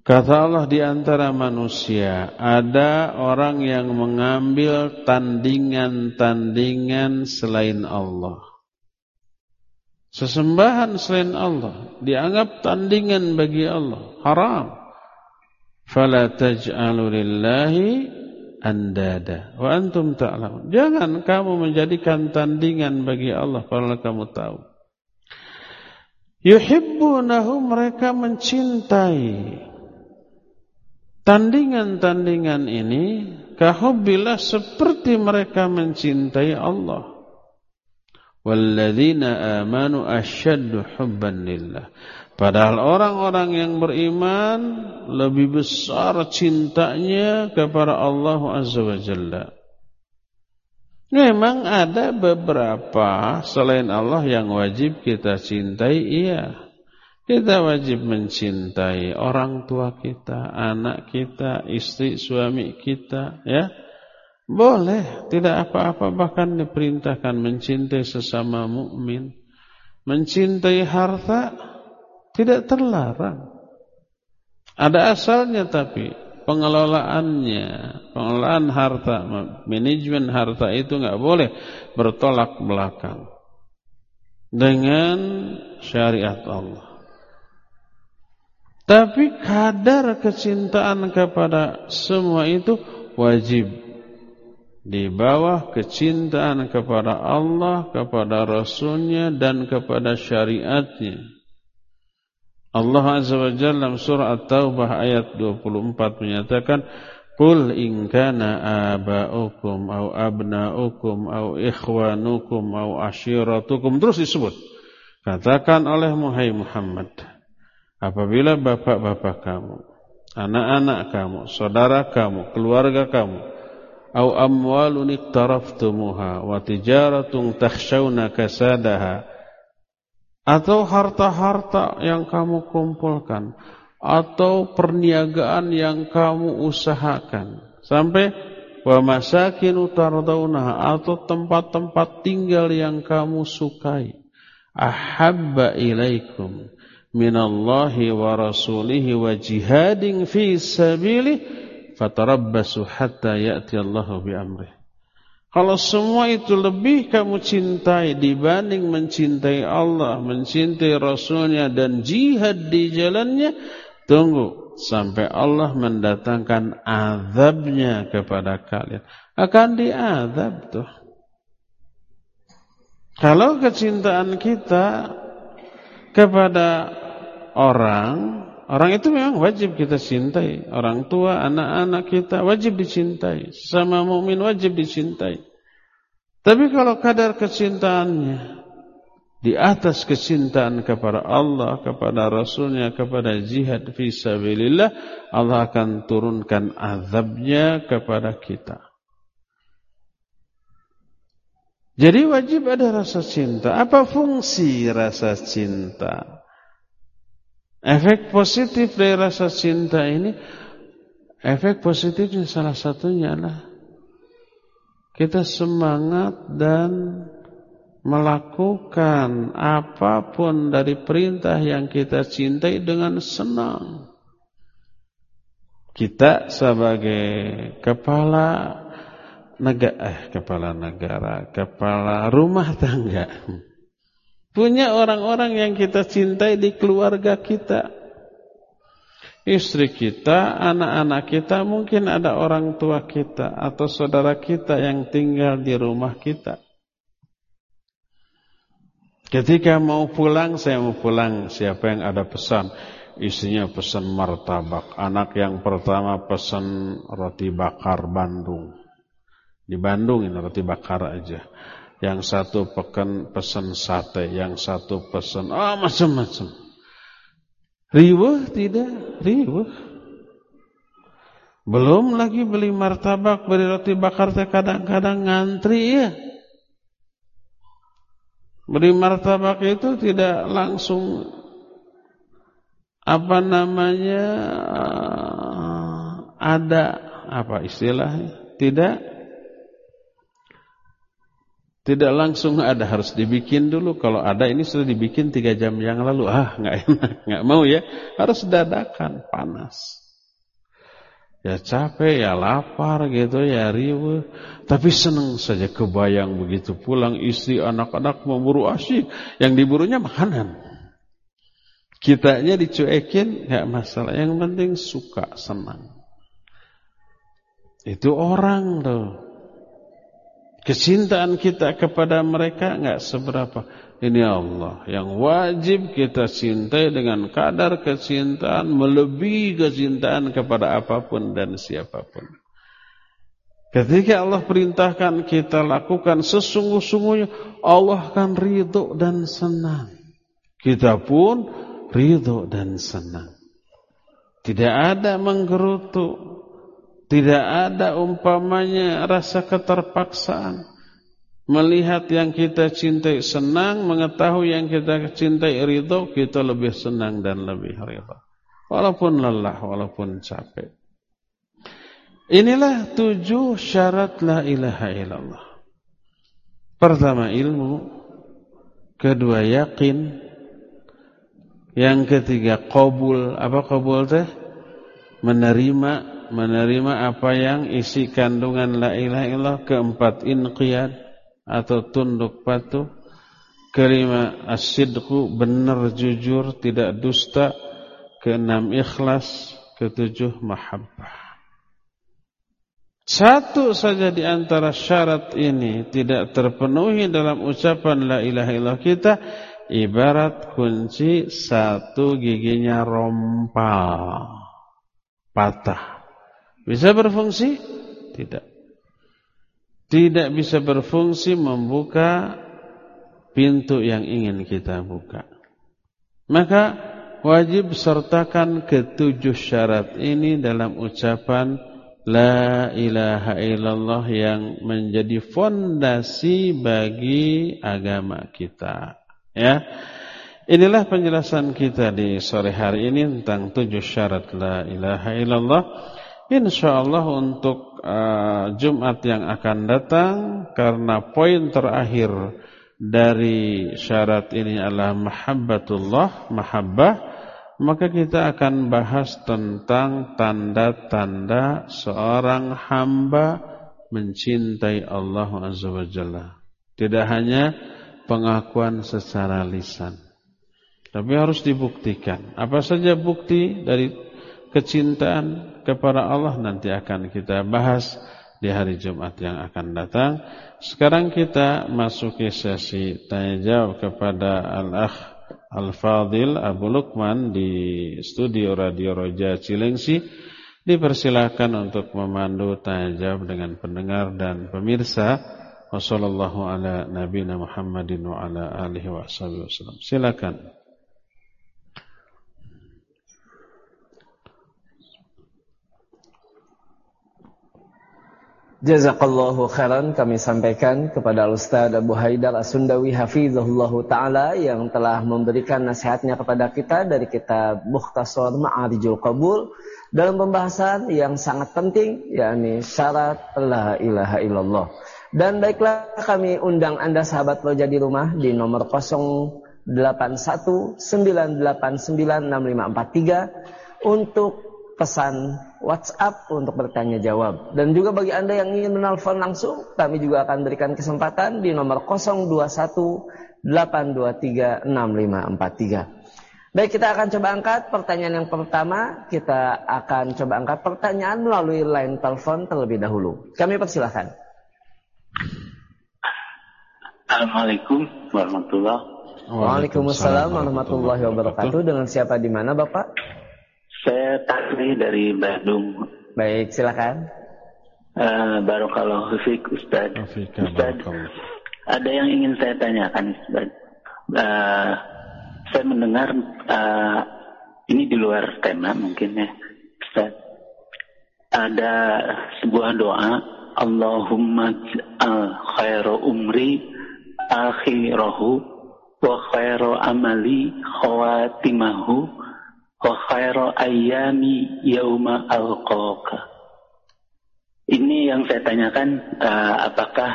Kata Allah, di antara manusia ada orang yang mengambil tandingan-tandingan selain Allah. Sesembahan selain Allah dianggap tandingan bagi Allah, haram. Fala taj'alu lillahi andada wa antum ta'lamun. Jangan kamu menjadikan tandingan bagi Allah padahal kamu tahu. Yuhibbunahu, mereka mencintai tandingan-tandingan ini kahubbillah, seperti mereka mencintai Allah. Walladzina amanu asyaddu hubban lillah. Padahal orang-orang yang beriman lebih besar cintanya kepada Allah Azza wa Jalla. Memang ada beberapa selain Allah yang wajib kita cintai, iya. Kita wajib mencintai orang tua kita, anak kita, istri, suami kita, ya. Boleh, tidak apa-apa, bahkan diperintahkan mencintai sesama mukmin. Mencintai harta tidak terlarang. Ada asalnya tapi pengelolaan harta, manajemen harta itu enggak boleh bertolak belakang dengan syariat Allah. Tapi kadar kecintaan kepada semua itu wajib di bawah kecintaan kepada Allah, kepada Rasulnya, dan kepada syariatnya. Allah Azza wa Jalla dalam surah At-Taubah ayat 24 menyatakan, Qul in kana aba'ukum au abna'ukum au ikhwanukum au ashiratukum. Terus disebut. Katakan oleh Muhammad, apabila bapak-bapak kamu, anak-anak kamu, saudara kamu, keluarga kamu, au amwalun iktaraftumuha wa tijaratun takhshawna kasadaha, atau harta-harta yang kamu kumpulkan, atau perniagaan yang kamu usahakan, sampai wa masakinu tardawnaha, atau tempat-tempat tinggal yang kamu sukai, ahabba ilaikum minallahi wa rasulihi wa jihadin fi sabilihi fatarabbasu hatta ya'ti Allahu bi amrih. Kalau semua itu lebih kamu cintai dibanding mencintai Allah, mencintai Rasulnya dan jihad di jalannya, tunggu sampai Allah mendatangkan azabnya kepada kalian. Akan diazab tuh. Kalau kecintaan kita kepada orang itu memang wajib kita cintai. Orang tua, anak-anak kita wajib dicintai. Sama mukmin wajib dicintai. Tapi kalau kadar kecintaannya di atas kecintaan kepada Allah, kepada Rasulnya, kepada jihad fi sabilillah, Allah akan turunkan azabnya kepada kita. Jadi wajib ada rasa cinta. Apa fungsi rasa cinta? Efek positif dari rasa cinta ini, efek positifnya salah satunya adalah kita semangat dan melakukan apapun dari perintah yang kita cintai dengan senang. Kita sebagai kepala negara, kepala rumah tangga, punya orang-orang yang kita cintai di keluarga kita. Istri kita, anak-anak kita, mungkin ada orang tua kita atau saudara kita yang tinggal di rumah kita. Ketika mau pulang, saya mau pulang, siapa yang ada pesan? Istrinya pesan martabak, anak yang pertama pesan roti bakar Bandung. Di Bandung ini roti bakar aja. Yang satu pesan sate, yang satu pesan macam-macam. Riweuh tidak? Riweuh. Belum lagi beli martabak, beli roti bakar teh kadang-kadang ngantri ya. Beli martabak itu tidak langsung ada istilahnya? Tidak langsung ada, harus dibikin dulu. Kalau ada ini sudah dibikin 3 jam yang lalu. Nggak enak, nggak mau ya. Harus dadakan, panas. Ya capek, ya lapar gitu, ya riweuh. Tapi senang saja kebayang begitu pulang istri, anak-anak memburu asyik. Yang diburunya makanan. Kitanya dicuekin, gak masalah. Yang penting suka, senang. Itu orang tuh. Kecintaan kita kepada mereka gak seberapa. Ini Allah yang wajib kita cintai dengan kadar kecintaan melebihi kecintaan kepada apapun dan siapapun. Ketika Allah perintahkan kita lakukan sesungguh-sungguhnya, Allah akan ridho dan senang. Kita pun ridho dan senang. Tidak ada menggerutu, tidak ada umpamanya rasa keterpaksaan. Melihat yang kita cintai senang, mengetahui yang kita cintai ridho, kita lebih senang dan lebih ridho. Walaupun lelah, walaupun capek. Inilah 7 syarat la ilaha illallah. Pertama ilmu, kedua yakin, yang ketiga qabul. Apa qabul teh? Menerima apa yang isi kandungan la ilaha illallah. Keempat inqiyad atau tunduk patuh. Kelima as-sidqu, benar jujur, tidak dusta. Keenam ikhlas. Ketujuh mahabbah. Satu saja di antara syarat ini tidak terpenuhi dalam ucapan la ilaha illallah kita, ibarat kunci satu giginya rompal, patah. Bisa berfungsi? Tidak. Tidak bisa berfungsi membuka pintu yang ingin kita buka. Maka wajib sertakan ketujuh syarat ini dalam ucapan la ilaha illallah yang menjadi fondasi bagi agama kita. Ya. Inilah penjelasan kita di sore hari ini tentang 7 syarat la ilaha illallah. Insyaallah untuk Jumat yang akan datang, karena poin terakhir dari syarat ini adalah mahabbatullah, mahabbah, maka kita akan bahas tentang tanda-tanda seorang hamba mencintai Allah Azza wa Jalla. Tidak hanya pengakuan secara lisan, tapi harus dibuktikan. Apa saja bukti dari kecintaan kepada Allah nanti akan kita bahas di hari Jumat yang akan datang. Sekarang kita masuki sesi tanya jawab kepada Al-Akh Al-Fadil Abu Lukman di studio Radio Roja Cilengsi. Dipersilakan untuk memandu tanya jawab dengan pendengar dan pemirsa. Wassallallahu ala nabiyina Muhammadin wa ala alihi wa sahbihi wasallam. Silakan. Jazakallahu khairan kami sampaikan kepada Ustaz Abu Haidar As-Sundawi hafizahullahu ta'ala yang telah memberikan nasihatnya kepada kita dari kitab Mukhtasar Ma'arijul Qabul dalam pembahasan yang sangat penting, yakni syarat la ilaha illallah. Dan baiklah, kami undang Anda sahabat Roja di rumah di nomor 0819896543 untuk pesan WhatsApp untuk bertanya jawab. Dan juga bagi Anda yang ingin menelpon langsung, kami juga akan berikan kesempatan di nomor 0218236543. Baik, kita akan coba angkat pertanyaan yang pertama. Kita akan coba angkat pertanyaan melalui line telepon terlebih dahulu. Kami persilahkan. Assalamualaikum warahmatullahi wabarakatuh. Waalaikumsalam warahmatullahi wabarakatuh. Dengan siapa di mana, Bapak? Saya Tasri dari Bandung. Baik, silakan. Barakallahu fiik Ustaz. Ustaz, ada yang ingin saya tanyakan Ustaz. Saya mendengar ini di luar tema mungkin ya Ustaz. Ada sebuah doa, Allahumma ja'al khairu umri akhirahu wa khairu amali khawatimahu wa khairu ayyami yauma alqaka. Ini yang saya tanyakan, apakah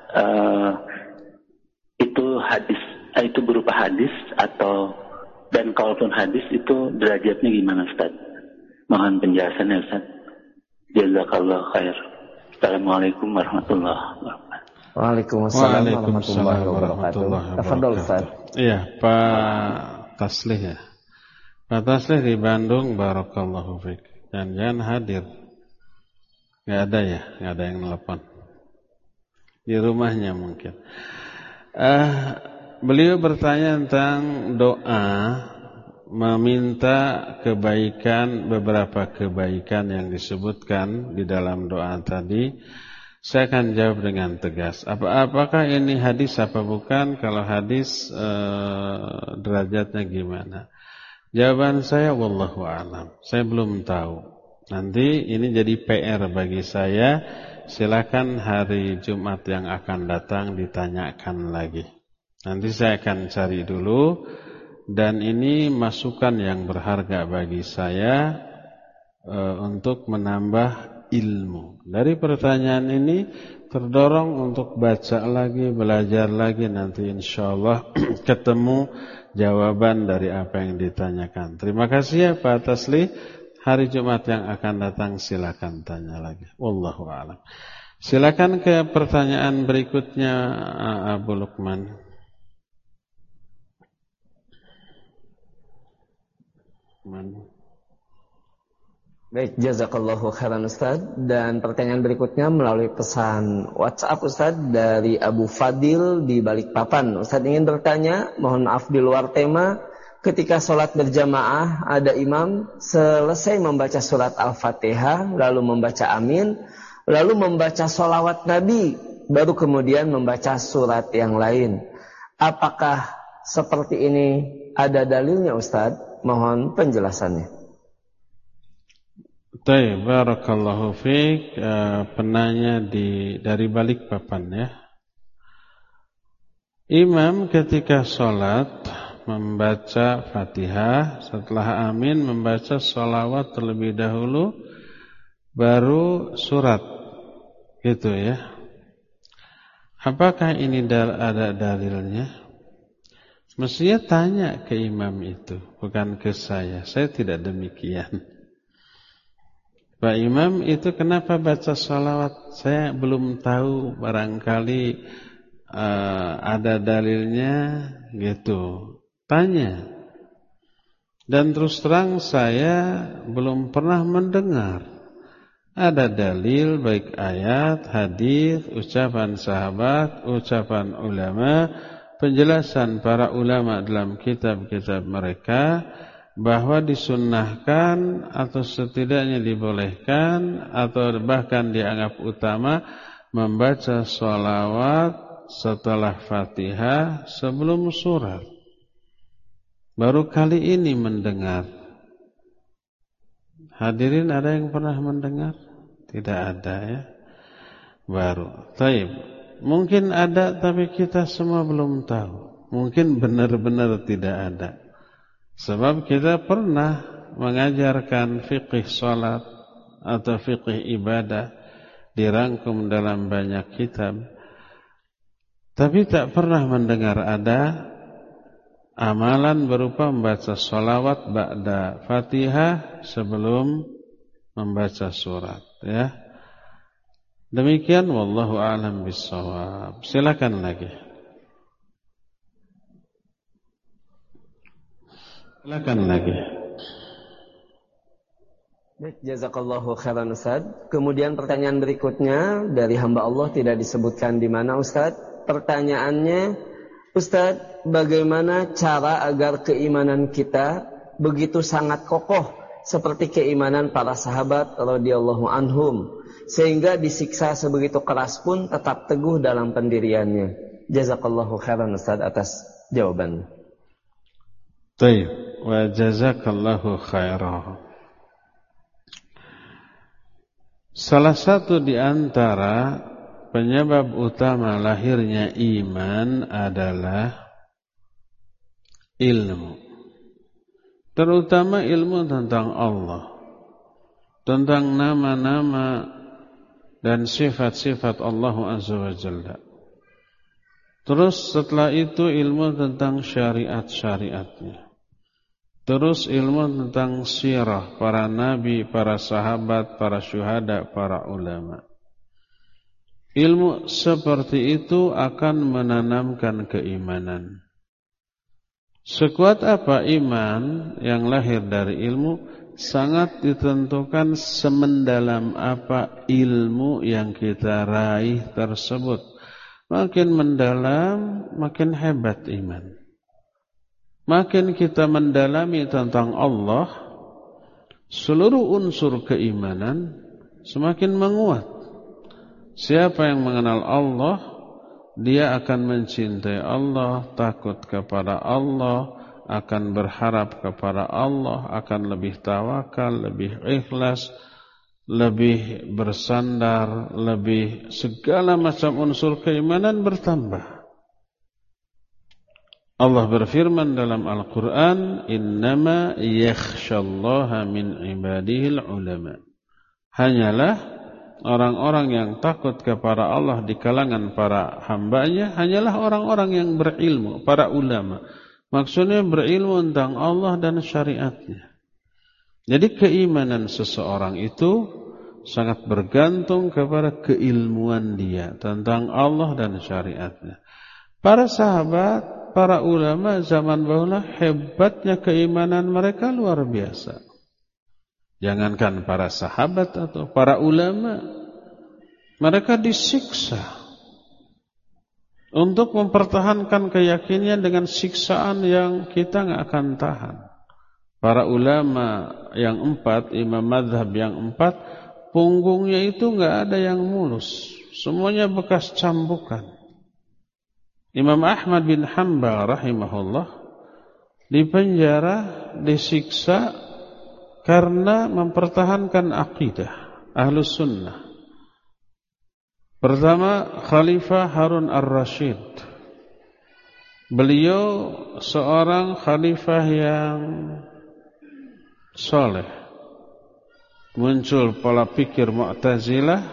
itu hadis, itu berupa hadis atau, dan kalaupun hadis itu derajatnya gimana Ustaz? Mohon penjelasannya Ustaz. Jazakallah khair. Assalamualaikum warahmatullahi wabarakatuh. Waalaikumsalam warahmatullahi wabarakatuh. Tafadhol Ustaz. Iya, Pak Taslih ya. Pak Taslih di Bandung, barakallahu fiik. Jangan hadir. Enggak ada ya, enggak ada yang nelpon. Di rumahnya mungkin. Beliau bertanya tentang doa meminta kebaikan, beberapa kebaikan yang disebutkan di dalam doa tadi. Saya akan jawab dengan tegas. Apakah ini hadis apa bukan? Kalau hadis derajatnya gimana? Jawaban saya wallahu a'lam. Saya belum tahu. Nanti ini jadi PR bagi saya. Silakan hari Jumat yang akan datang ditanyakan lagi. Nanti saya akan cari dulu. Dan ini masukan yang berharga bagi saya untuk menambah ilmu. Dari pertanyaan ini terdorong untuk baca lagi, belajar lagi. Nanti insyaallah ketemu jawaban dari apa yang ditanyakan. Terima kasih ya Pak Tasli. Hari Jumat yang akan datang silakan tanya lagi. Wallahu a'lam. Silakan ke pertanyaan berikutnya Abu Lukman. Baik, jazakallahu khairan Ustaz. Dan pertanyaan berikutnya melalui pesan WhatsApp Ustaz dari Abu Fadil di Balikpapan. Ustaz ingin bertanya, mohon maaf di luar tema, ketika sholat berjamaah ada imam selesai membaca surat Al-Fatihah, lalu membaca amin, lalu membaca sholawat Nabi, baru kemudian membaca surat yang lain. Apakah seperti ini ada dalilnya Ustaz? Mohon penjelasannya. Baik, barakallahu fiik. Penanya dari Balikpapan ya. Imam ketika sholat membaca Fatihah, setelah amin membaca sholawat terlebih dahulu, baru surat, gitu ya. Apakah ini ada dalilnya? Mestinya tanya ke imam itu, bukan ke saya. Saya tidak demikian. Pak Imam itu kenapa baca sholawat? Saya belum tahu, barangkali ada dalilnya gitu. Tanya. Dan terus terang saya belum pernah mendengar ada dalil baik ayat, hadis, ucapan sahabat, ucapan ulama, penjelasan para ulama dalam kitab-kitab mereka bahwa disunnahkan atau setidaknya dibolehkan atau bahkan dianggap utama membaca sholawat setelah Fatihah sebelum surat. Baru kali ini mendengar. Hadirin ada yang pernah mendengar? Tidak ada ya. Baru. Taib. Mungkin ada tapi kita semua belum tahu. Mungkin benar-benar tidak ada. Sebab kita pernah mengajarkan fiqih salat atau fiqih ibadah dirangkum dalam banyak kitab. Tapi tak pernah mendengar ada amalan berupa membaca sholawat ba'da Fatihah sebelum membaca surat ya. Demikian wallahu a'lam bissawab. Silakan lagi. Silakan lagi. Baik, jazakallahu khairan Ustaz. Kemudian pertanyaan berikutnya dari hamba Allah, tidak disebutkan di mana Ustaz. Pertanyaannya, Ustaz, bagaimana cara agar keimanan kita begitu sangat kokoh seperti keimanan para sahabat radhiyallahu anhum, sehingga disiksa sebegitu keras pun tetap teguh dalam pendiriannya? Jazakallahu khairan Ustaz atas jawabannya. Baik, wa jazakallahu khairan. Salah satu di antara penyebab utama lahirnya iman adalah ilmu. Terutama ilmu tentang Allah, tentang nama-nama dan sifat-sifat Allah Azza wa Jalla. Terus setelah itu ilmu tentang syariat-syariatnya. Terus ilmu tentang sirah para nabi, para sahabat, para syuhada, para ulama. Ilmu seperti itu akan menanamkan keimanan. Sekuat apa iman yang lahir dari ilmu, sangat ditentukan semendalam apa ilmu yang kita raih tersebut. Makin mendalam, makin hebat iman. Makin kita mendalami tentang Allah, seluruh unsur keimanan semakin menguat. Siapa yang mengenal Allah, dia akan mencintai Allah, takut kepada Allah, akan berharap kepada Allah, akan lebih tawakal, lebih ikhlas, lebih bersandar, lebih segala macam unsur keimanan bertambah. Allah berfirman dalam Al-Quran, Innama yakhshallaha min ibadihil ulama. Hanyalah orang-orang yang takut kepada Allah di kalangan para hambanya, hanyalah orang-orang yang berilmu, para ulama. Maksudnya berilmu tentang Allah dan syariatnya. Jadi keimanan seseorang itu sangat bergantung kepada keilmuan dia tentang Allah dan syariatnya. Para sahabat, para ulama zaman bahula, hebatnya keimanan mereka luar biasa. Jangankan para sahabat atau para ulama, mereka disiksa untuk mempertahankan keyakinannya dengan siksaan yang kita nggak akan tahan. Para ulama yang 4, imam mazhab yang 4, punggungnya itu nggak ada yang mulus, semuanya bekas cambukan. Imam Ahmad bin Hanbal rahimahullah dipenjara, disiksa karena mempertahankan akidah Ahlus Sunnah. Pertama, Khalifah Harun ar-Rasyid. Beliau seorang khalifah yang soleh. Muncul pola pikir Mu'tazilah,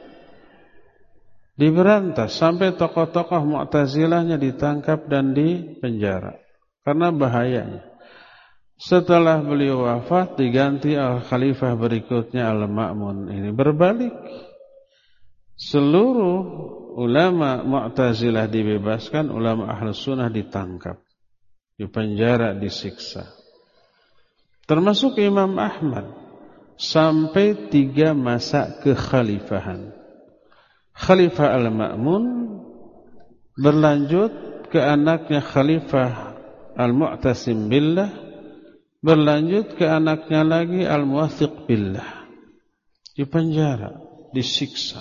diberantas sampai tokoh-tokoh Mu'tazilahnya ditangkap dan dipenjara karena bahayanya. Setelah beliau wafat, diganti al-khalifah berikutnya Al-Ma'mun. Ini berbalik. Seluruh ulama Mu'tazilah dibebaskan, ulama Ahlus Sunnah ditangkap, dipenjara, disiksa. Termasuk Imam Ahmad, sampai 3 masa kekhalifahan. Khalifah Al-Ma'mun berlanjut ke anaknya Khalifah Al-Mu'tasim Billah, berlanjut ke anaknya lagi Al-Muwathiq Billah. Dipenjara, disiksa.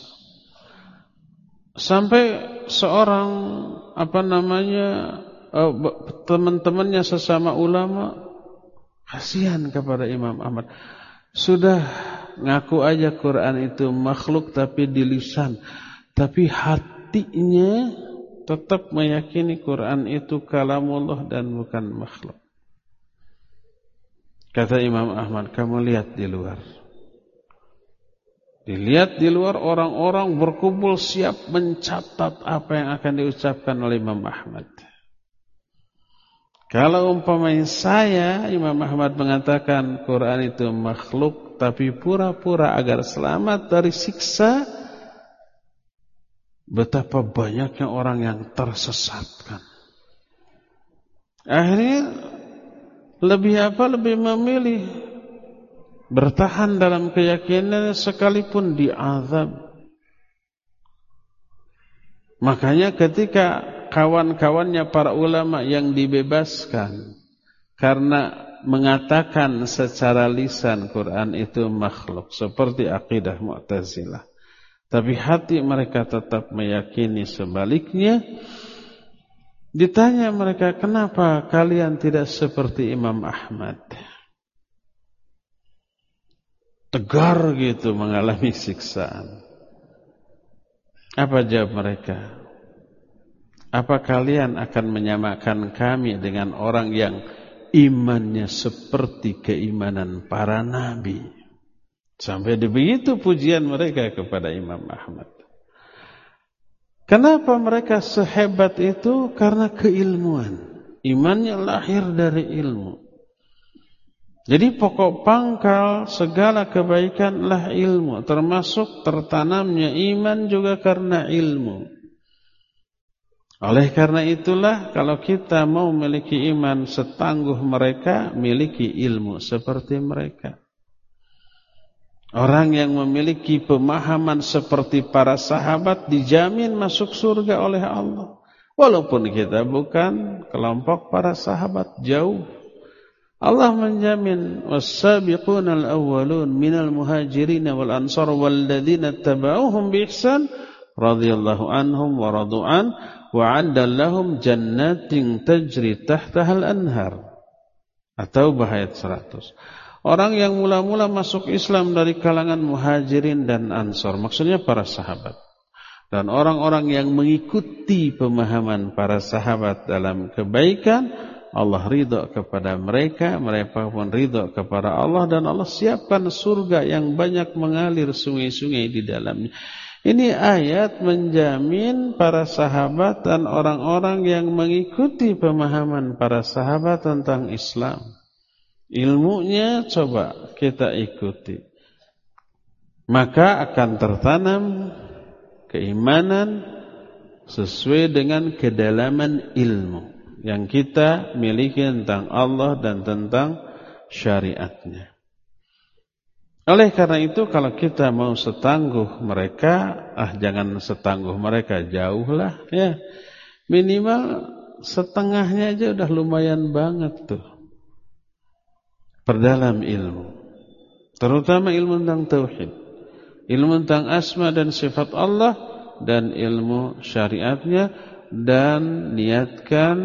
Sampai seorang teman-temannya sesama ulama kasihan kepada Imam Ahmad. Sudah ngaku aja Quran itu makhluk tapi di lisan, tapi hatinya tetap meyakini Quran itu kalamullah dan bukan makhluk. Kata Imam Ahmad, kamu lihat di luar. Dilihat di luar, orang-orang berkumpul siap mencatat apa yang akan diucapkan oleh Imam Ahmad. Kalau umpamanya saya, Imam Ahmad mengatakan Quran itu makhluk, tapi pura-pura agar selamat dari siksa, betapa banyaknya orang yang tersesatkan. Akhirnya lebih memilih bertahan dalam keyakinan sekalipun diazab. Makanya ketika kawan-kawannya para ulama yang dibebaskan karena mengatakan secara lisan Quran itu makhluk, seperti akidah Mu'tazilah, tapi hati mereka tetap meyakini sebaliknya, ditanya mereka, kenapa kalian tidak seperti Imam Ahmad? Tegar gitu mengalami siksaan. Apa jawab mereka? Apa kalian akan menyamakan kami dengan orang yang imannya seperti keimanan para nabi? Sampai begitu pujian mereka kepada Imam Ahmad. Kenapa mereka sehebat itu? Karena keilmuan. Imannya lahir dari ilmu. Jadi pokok pangkal segala kebaikanlah ilmu, termasuk tertanamnya iman juga karena ilmu. Oleh karena itulah kalau kita mau memiliki iman setangguh mereka, miliki ilmu seperti mereka. Orang yang memiliki pemahaman seperti para sahabat dijamin masuk surga oleh Allah. Walaupun kita bukan kelompok para sahabat, jauh. Allah menjamin was-sabiquna al-awwalun minal muhajirin wal ansar walladzina tabauhum bi ihsan radhiyallahu anhum wa radu'an wa 'adda lahum jannatin tajri tahtaha al-anhar. At-Taubah ayat 100. Orang yang mula-mula masuk Islam dari kalangan muhajirin dan ansar, maksudnya para sahabat. Dan orang-orang yang mengikuti pemahaman para sahabat dalam kebaikan, Allah ridha kepada mereka, mereka pun ridha kepada Allah, dan Allah siapkan surga yang banyak mengalir sungai-sungai di dalamnya. Ini ayat menjamin para sahabat dan orang-orang yang mengikuti pemahaman para sahabat tentang Islam. Ilmunya coba kita ikuti, maka akan tertanam keimanan sesuai dengan kedalaman ilmu yang kita miliki tentang Allah dan tentang syariatnya. Oleh karena itu kalau kita mau setangguh mereka, jangan setangguh mereka, jauhlah ya. Minimal setengahnya aja udah lumayan banget tuh. Perdalam ilmu, terutama ilmu tentang tauhid, ilmu tentang asma dan sifat Allah, dan ilmu syariatnya, dan niatkan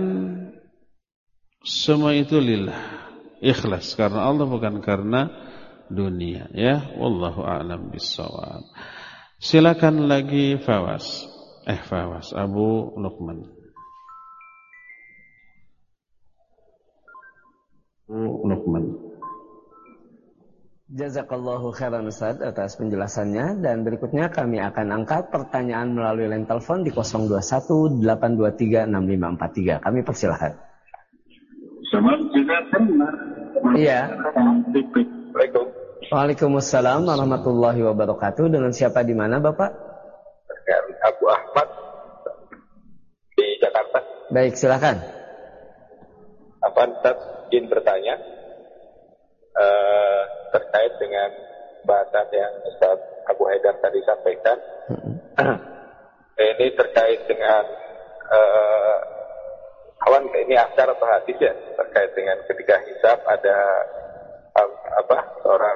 semua itu lillah, ikhlas karena Allah bukan karena dunia ya. Wallahu a'lam bissawab. Silakan lagi Fawaz Abu Luqman. Jazakallahu khairan Ustaz atas penjelasannya, dan berikutnya kami akan angkat pertanyaan melalui line telepon di 0218236543. Kami persilahkan. Iya. Waalaikumsalam warahmatullahi wabarakatuh. Dengan siapa di mana Bapak? Abu Ahmad di Jakarta. Baik, silakan. Ustaz ingin bertanya terkait dengan bahasan yang Ustaz Abu Haidar tadi sampaikan. Ini terkait dengan ini asar atau hadis ya, terkait dengan ketika hisab ada seorang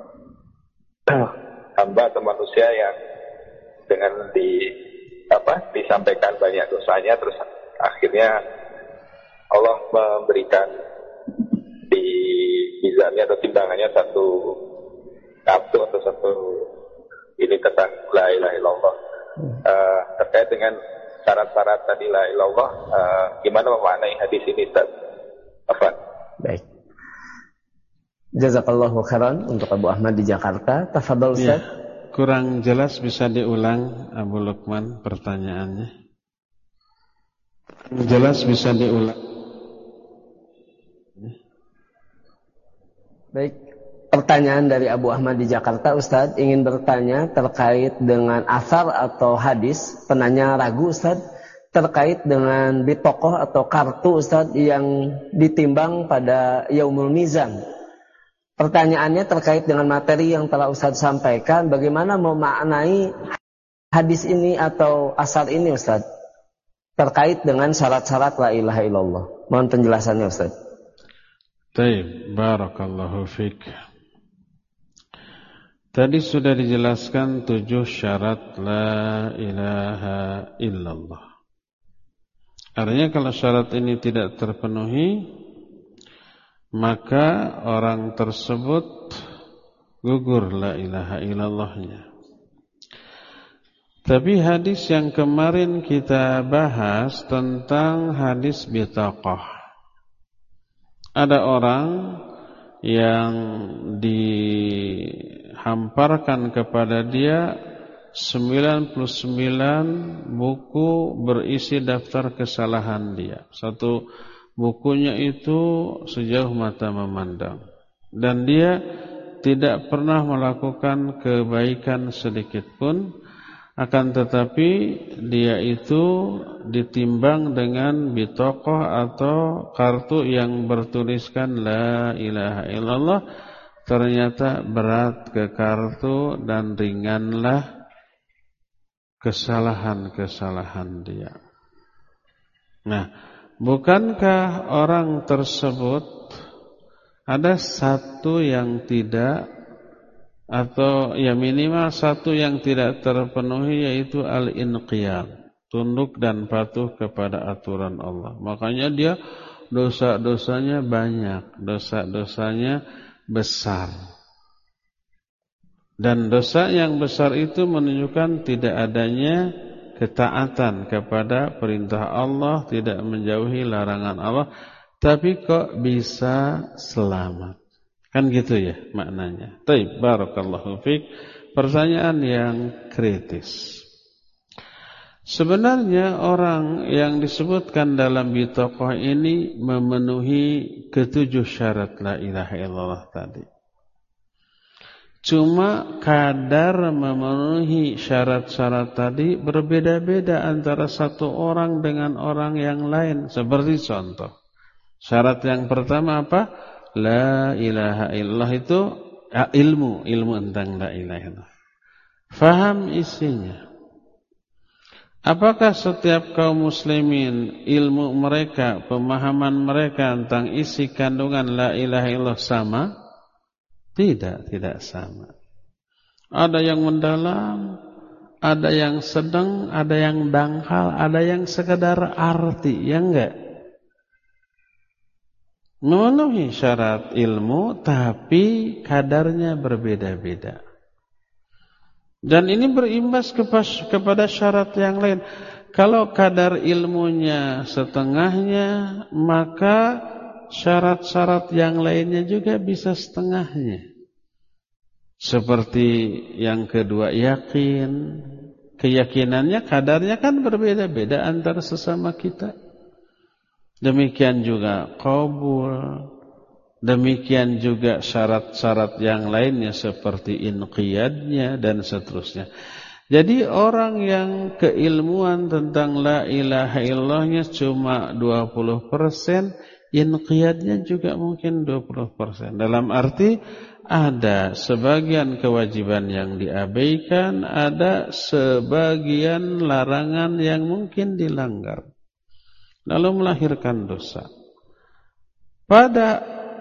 hamba atau manusia yang dengan disampaikan banyak dosanya, terus akhirnya Allah memberikan di mizannya atau timbangannya satu kartu atau satu ini tentang la ilaha illallah. Terkait dengan syarat-syarat tadi la ilaha illallah, gimana memaknai hadis ini Ustaz? Baik. Jazakallahu khairan untuk Abu Ahmad di Jakarta. Tafadhol Ustaz. Ya, kurang jelas, bisa diulang Abu Luqman pertanyaannya. Jelas bisa diulang. Baik, pertanyaan dari Abu Ahmad di Jakarta, Ustaz ingin bertanya terkait dengan asar atau hadis. Penanya ragu Ustaz terkait dengan bitokoh atau kartu Ustaz yang ditimbang pada Yaumul Mizan. Pertanyaannya terkait dengan materi yang telah Ustaz sampaikan, bagaimana memaknai hadis ini atau asar ini Ustaz terkait dengan syarat-syarat la ilaha illallah. Mohon penjelasannya Ustaz. Baik, barakallahu fiik. Tadi sudah dijelaskan 7 syarat la ilaha illallah. Artinya kalau syarat ini tidak terpenuhi, maka orang tersebut gugur la ilaha illallahnya. Tapi hadis yang kemarin kita bahas tentang hadis bitaqah. Ada orang yang dihamparkan kepada dia 99 buku berisi daftar kesalahan dia. Satu bukunya itu sejauh mata memandang. dan dia tidak pernah melakukan kebaikan sedikit pun, akan tetapi dia itu ditimbang dengan bitokoh atau kartu yang bertuliskan la ilaha illallah, ternyata berat ke kartu dan ringanlah kesalahan-kesalahan dia. Nah, bukankah orang tersebut ada satu yang tidak, atau ya minimal satu yang tidak terpenuhi, yaitu al-inqiyad, tunduk dan patuh kepada aturan Allah. Makanya dia dosa-dosanya banyak, dosa-dosanya besar. Dan dosa yang besar itu menunjukkan tidak adanya ketaatan kepada perintah Allah, tidak menjauhi larangan Allah, tapi kok bisa selamat. Kan gitu ya maknanya. Taib, barakallahu fiik. Pertanyaan yang kritis. Sebenarnya orang yang disebutkan dalam bitokoh ini memenuhi ketujuh syarat la ilaha illallah tadi. Cuma kadar memenuhi syarat-syarat tadi berbeda-beda antara satu orang dengan orang yang lain. Seperti contoh, syarat yang pertama apa? La ilaha illallah itu ilmu tentang la ilaha illallah. Faham isinya. Apakah setiap kaum muslimin ilmu mereka, pemahaman mereka tentang isi kandungan la ilaha illallah sama? Tidak sama. Ada yang mendalam, ada yang sedang, ada yang dangkal, ada yang sekedar arti, ya enggak? Memenuhi syarat ilmu, tapi kadarnya berbeda-beda. Dan ini berimbas kepada syarat yang lain. Kalau kadar ilmunya setengahnya, maka syarat-syarat yang lainnya juga bisa setengahnya. Seperti yang kedua, yakin. Keyakinannya kadarnya kan berbeda-beda antara sesama kita. Demikian juga qabul, demikian juga syarat-syarat yang lainnya seperti inqiyadnya dan seterusnya. Jadi orang yang keilmuan tentang la ilaha illallahnya cuma 20%, inqiyadnya juga mungkin 20%. Dalam arti ada sebagian kewajiban yang diabaikan, ada sebagian larangan yang mungkin dilanggar, lalu melahirkan dosa. Pada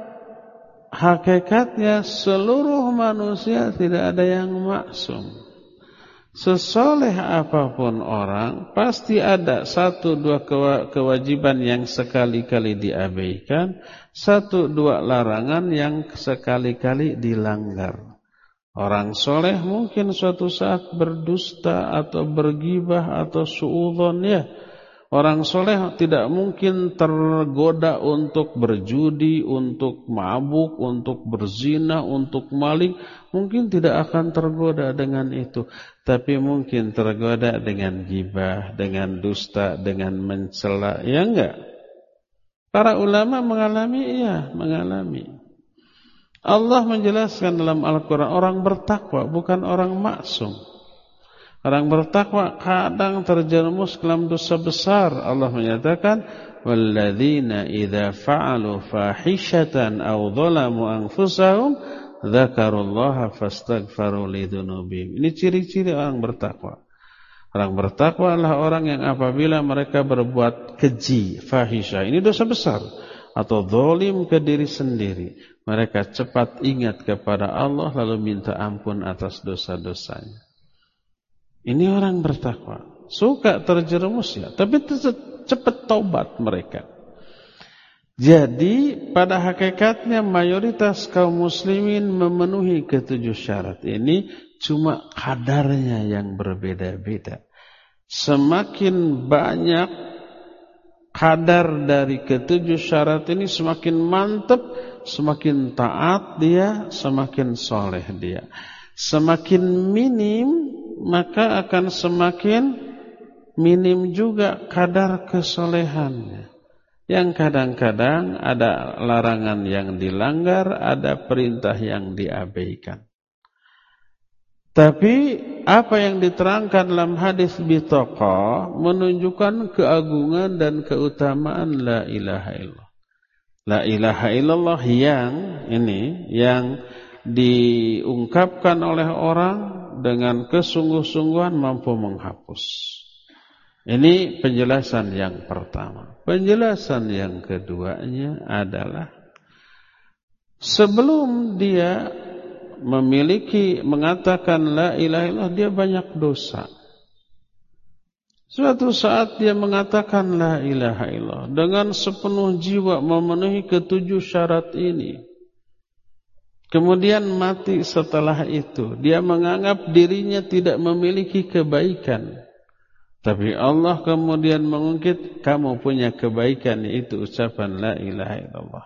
hakikatnya seluruh manusia tidak ada yang maksum. Sesoleh apapun orang, pasti ada satu dua kewajiban yang sekali-kali diabaikan, satu dua larangan yang sekali-kali dilanggar. Orang soleh mungkin suatu saat berdusta atau bergibah atau suudzon, ya. Orang soleh tidak mungkin tergoda untuk berjudi, untuk mabuk, untuk berzina, untuk maling. Mungkin tidak akan tergoda dengan itu. Tapi mungkin tergoda dengan gibah, dengan dusta, dengan mencela. Ya enggak? Para ulama mengalami, ya mengalami. Allah menjelaskan dalam Al-Quran, orang bertakwa bukan orang maksum. Orang bertakwa kadang terjerumus dalam dosa besar. Allah menyatakan, walladzina idza fa'alu fahishatan aw dhalamu anfusahum dzakarullaha fastaghfaru lidzunubihim. Ini ciri-ciri orang bertakwa. Orang bertakwa adalah orang yang apabila mereka berbuat keji, fahisyah, ini dosa besar, atau zalim ke diri sendiri, mereka cepat ingat kepada Allah lalu minta ampun atas dosa-dosanya. Ini orang bertakwa. Suka terjerumus, ya, tapi cepat taubat mereka. Jadi pada hakikatnya mayoritas kaum muslimin memenuhi ketujuh syarat ini, cuma kadarnya yang berbeda-beda. Semakin banyak kadar dari ketujuh syarat ini, semakin mantap, semakin taat dia, semakin soleh dia. Semakin minim, maka akan semakin minim juga kadar kesolehannya. yang kadang-kadang ada larangan yang dilanggar, ada perintah yang diabaikan. Tapi apa yang diterangkan dalam hadis bitaqah menunjukkan keagungan dan keutamaan la ilaha illallah. La ilaha illallah yang diungkapkan oleh orang dengan kesungguh-sungguhan mampu menghapus. Ini penjelasan yang pertama. Penjelasan yang keduanya adalah sebelum dia mengatakan la ilaha illallah, dia banyak dosa. Suatu saat dia mengatakan la ilaha illallah dengan sepenuh jiwa, memenuhi ketujuh syarat ini. Kemudian mati setelah itu, dia menganggap dirinya tidak memiliki kebaikan. Tapi Allah kemudian mengungkit, kamu punya kebaikan, yaitu ucapan la ilaha illallah.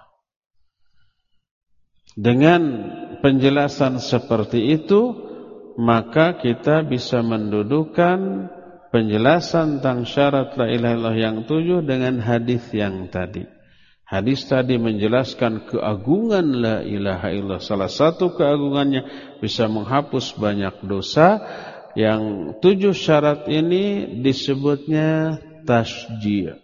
Dengan penjelasan seperti itu, maka kita bisa mendudukan penjelasan tentang syarat la ilaha illallah yang 7 dengan hadis yang tadi. Hadis tadi menjelaskan keagungan la ilaha illallah. Salah satu keagungannya bisa menghapus banyak dosa. Yang 7 syarat ini disebutnya tasjih,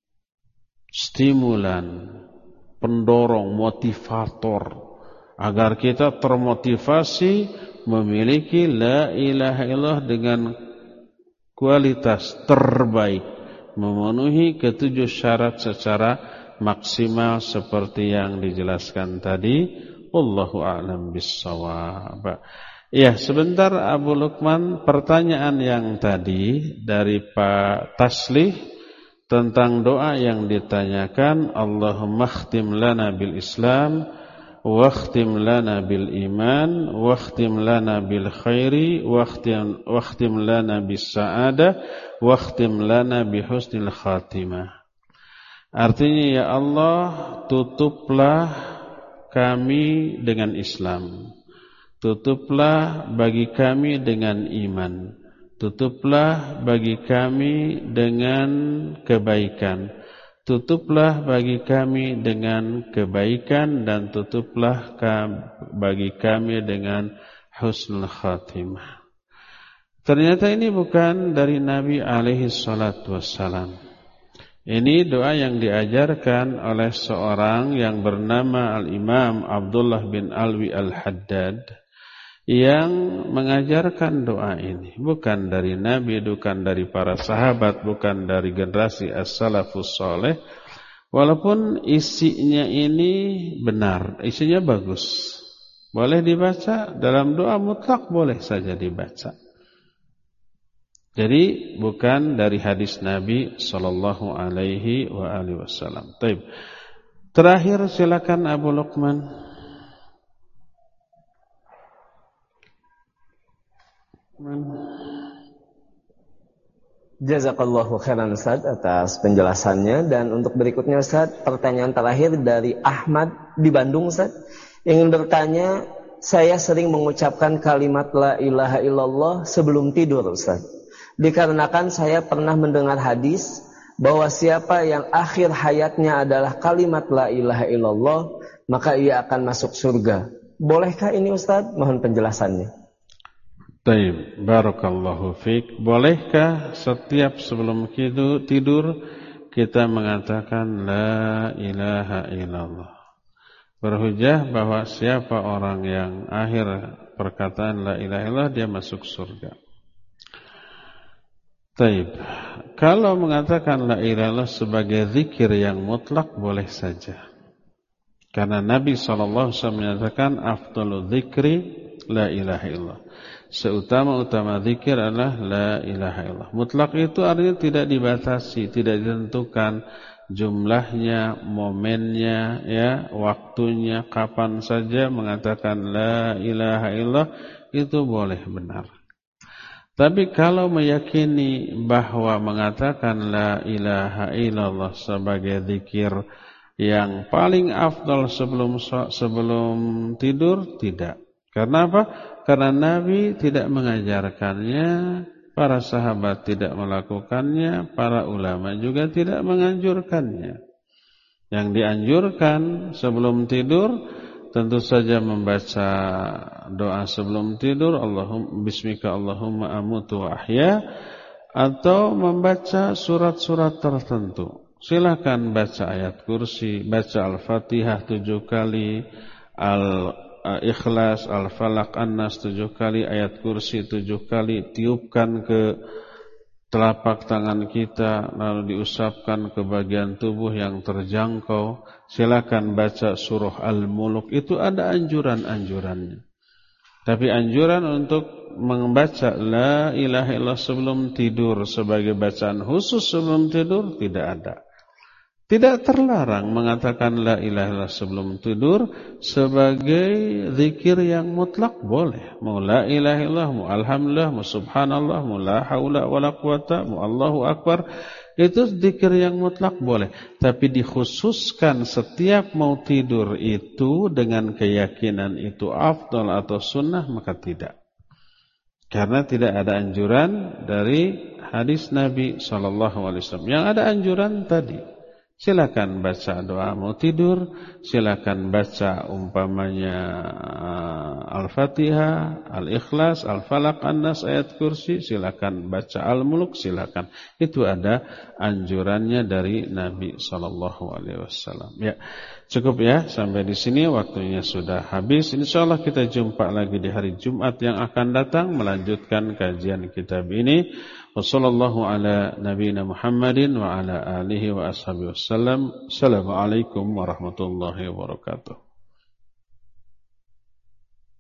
stimulan, pendorong, motivator, agar kita termotivasi memiliki la ilaha illallah dengan kualitas terbaik, memenuhi ketujuh syarat secara maksimal seperti yang dijelaskan tadi. Wallahu a'lam bissawab. Ya, sebentar Abu Lukman, pertanyaan yang tadi dari Pak Taslih tentang doa yang ditanyakan, Allahumma khtim lana bil Islam wakhtim lana bil iman wakhtim lana bil khairi wakhtim lana bis sa'adah wakhtim lana bi husnil khatimah. Artinya, ya Allah, tutuplah kami dengan Islam, tutuplah bagi kami dengan iman, tutuplah bagi kami dengan kebaikan, tutuplah bagi kami dengan kebaikan, dan tutuplah bagi kami dengan husnul khatimah. Ternyata ini bukan dari Nabi alaihi salatu wassalam. Ini doa yang diajarkan oleh seorang yang bernama Al-Imam Abdullah bin Alwi Al-Haddad, yang mengajarkan doa ini. Bukan dari Nabi, bukan dari para sahabat, bukan dari generasi as-salafus saleh. Walaupun isinya ini benar, isinya bagus, boleh dibaca dalam doa mutlak, boleh saja dibaca. Jadi bukan dari hadis Nabi sallallahu alaihi wa alihi wasallam. Baik. Terakhir silakan Abu Luqman. Jazakallahu khairan Ustaz atas penjelasannya. Dan untuk berikutnya Ustaz, pertanyaan terakhir dari Ahmad di Bandung Ustaz. Ingin bertanya, saya sering mengucapkan kalimat la ilaha illallah sebelum tidur Ustaz. Dikarenakan saya pernah mendengar hadis bahwa siapa yang akhir hayatnya adalah kalimat la ilaha illallah, maka ia akan masuk surga. Bolehkah ini Ustaz? Mohon penjelasannya. Baik, barakallahu fiik. Bolehkah setiap sebelum tidur kita mengatakan la ilaha illallah? Berhujjah bahwa siapa orang yang akhir perkataan la ilaha illallah, dia masuk surga. Baik, kalau mengatakan la ilaha illallah sebagai zikir yang mutlak, boleh saja. Karena Nabi SAW menyatakan afdalu dzikri la ilaha illallah. Seutama-utama zikir adalah la ilaha illallah. Mutlak itu artinya tidak dibatasi, tidak ditentukan jumlahnya, momennya, ya, waktunya, kapan saja mengatakan la ilaha illallah, itu boleh, benar. Tapi kalau meyakini bahwa mengatakan la ilaha illallah sebagai zikir yang paling afdal sebelum tidur, tidak. Karena apa? Karena Nabi tidak mengajarkannya, para sahabat tidak melakukannya, para ulama juga tidak menganjurkannya. Yang dianjurkan sebelum tidur tentu saja membaca doa sebelum tidur, Allahumma bismika Allahumma amutu wa ahya, atau membaca surat-surat tertentu. Silakan baca ayat kursi, baca Al-Fatihah 7 kali, Al-Ikhlas, Al-Falaq, An-Nas 7 kali, ayat kursi 7 kali, tiupkan ke telapak tangan kita, lalu diusapkan ke bagian tubuh yang terjangkau. Silakan baca surah Al-Mulk, itu ada anjuran-anjurannya. Tapi anjuran untuk membaca La ilaha illallah sebelum tidur sebagai bacaan khusus sebelum tidur tidak ada. Tidak terlarang mengatakan La ilaha illallah sebelum tidur sebagai zikir yang mutlak, boleh. Mau La ilaha illallah, mau alhamdulillah, mau subhanallah, mau la haula wala quwata, mau Allahu akbar, itu zikir yang mutlak boleh. Tapi dikhususkan setiap mau tidur itu dengan keyakinan itu afdal atau sunnah, maka tidak. Karena tidak ada anjuran dari hadis Nabi SAW. Yang ada anjuran tadi, silakan baca doa mau tidur, silakan baca umpamanya Al-Fatihah, Al-Ikhlas, Al-Falaq, An-Nas, ayat kursi, silakan baca Al-Mulk, silakan. Itu ada anjurannya dari Nabi SAW. Ya, cukup ya sampai di sini, waktunya sudah habis. Insyaallah kita jumpa lagi di hari Jumat yang akan datang melanjutkan kajian kitab ini. Wassallallahu ala nabiyina Muhammadin wa ala alihi wa ashabihi wasallam. Assalamualaikum warahmatullahi wabarakatuh.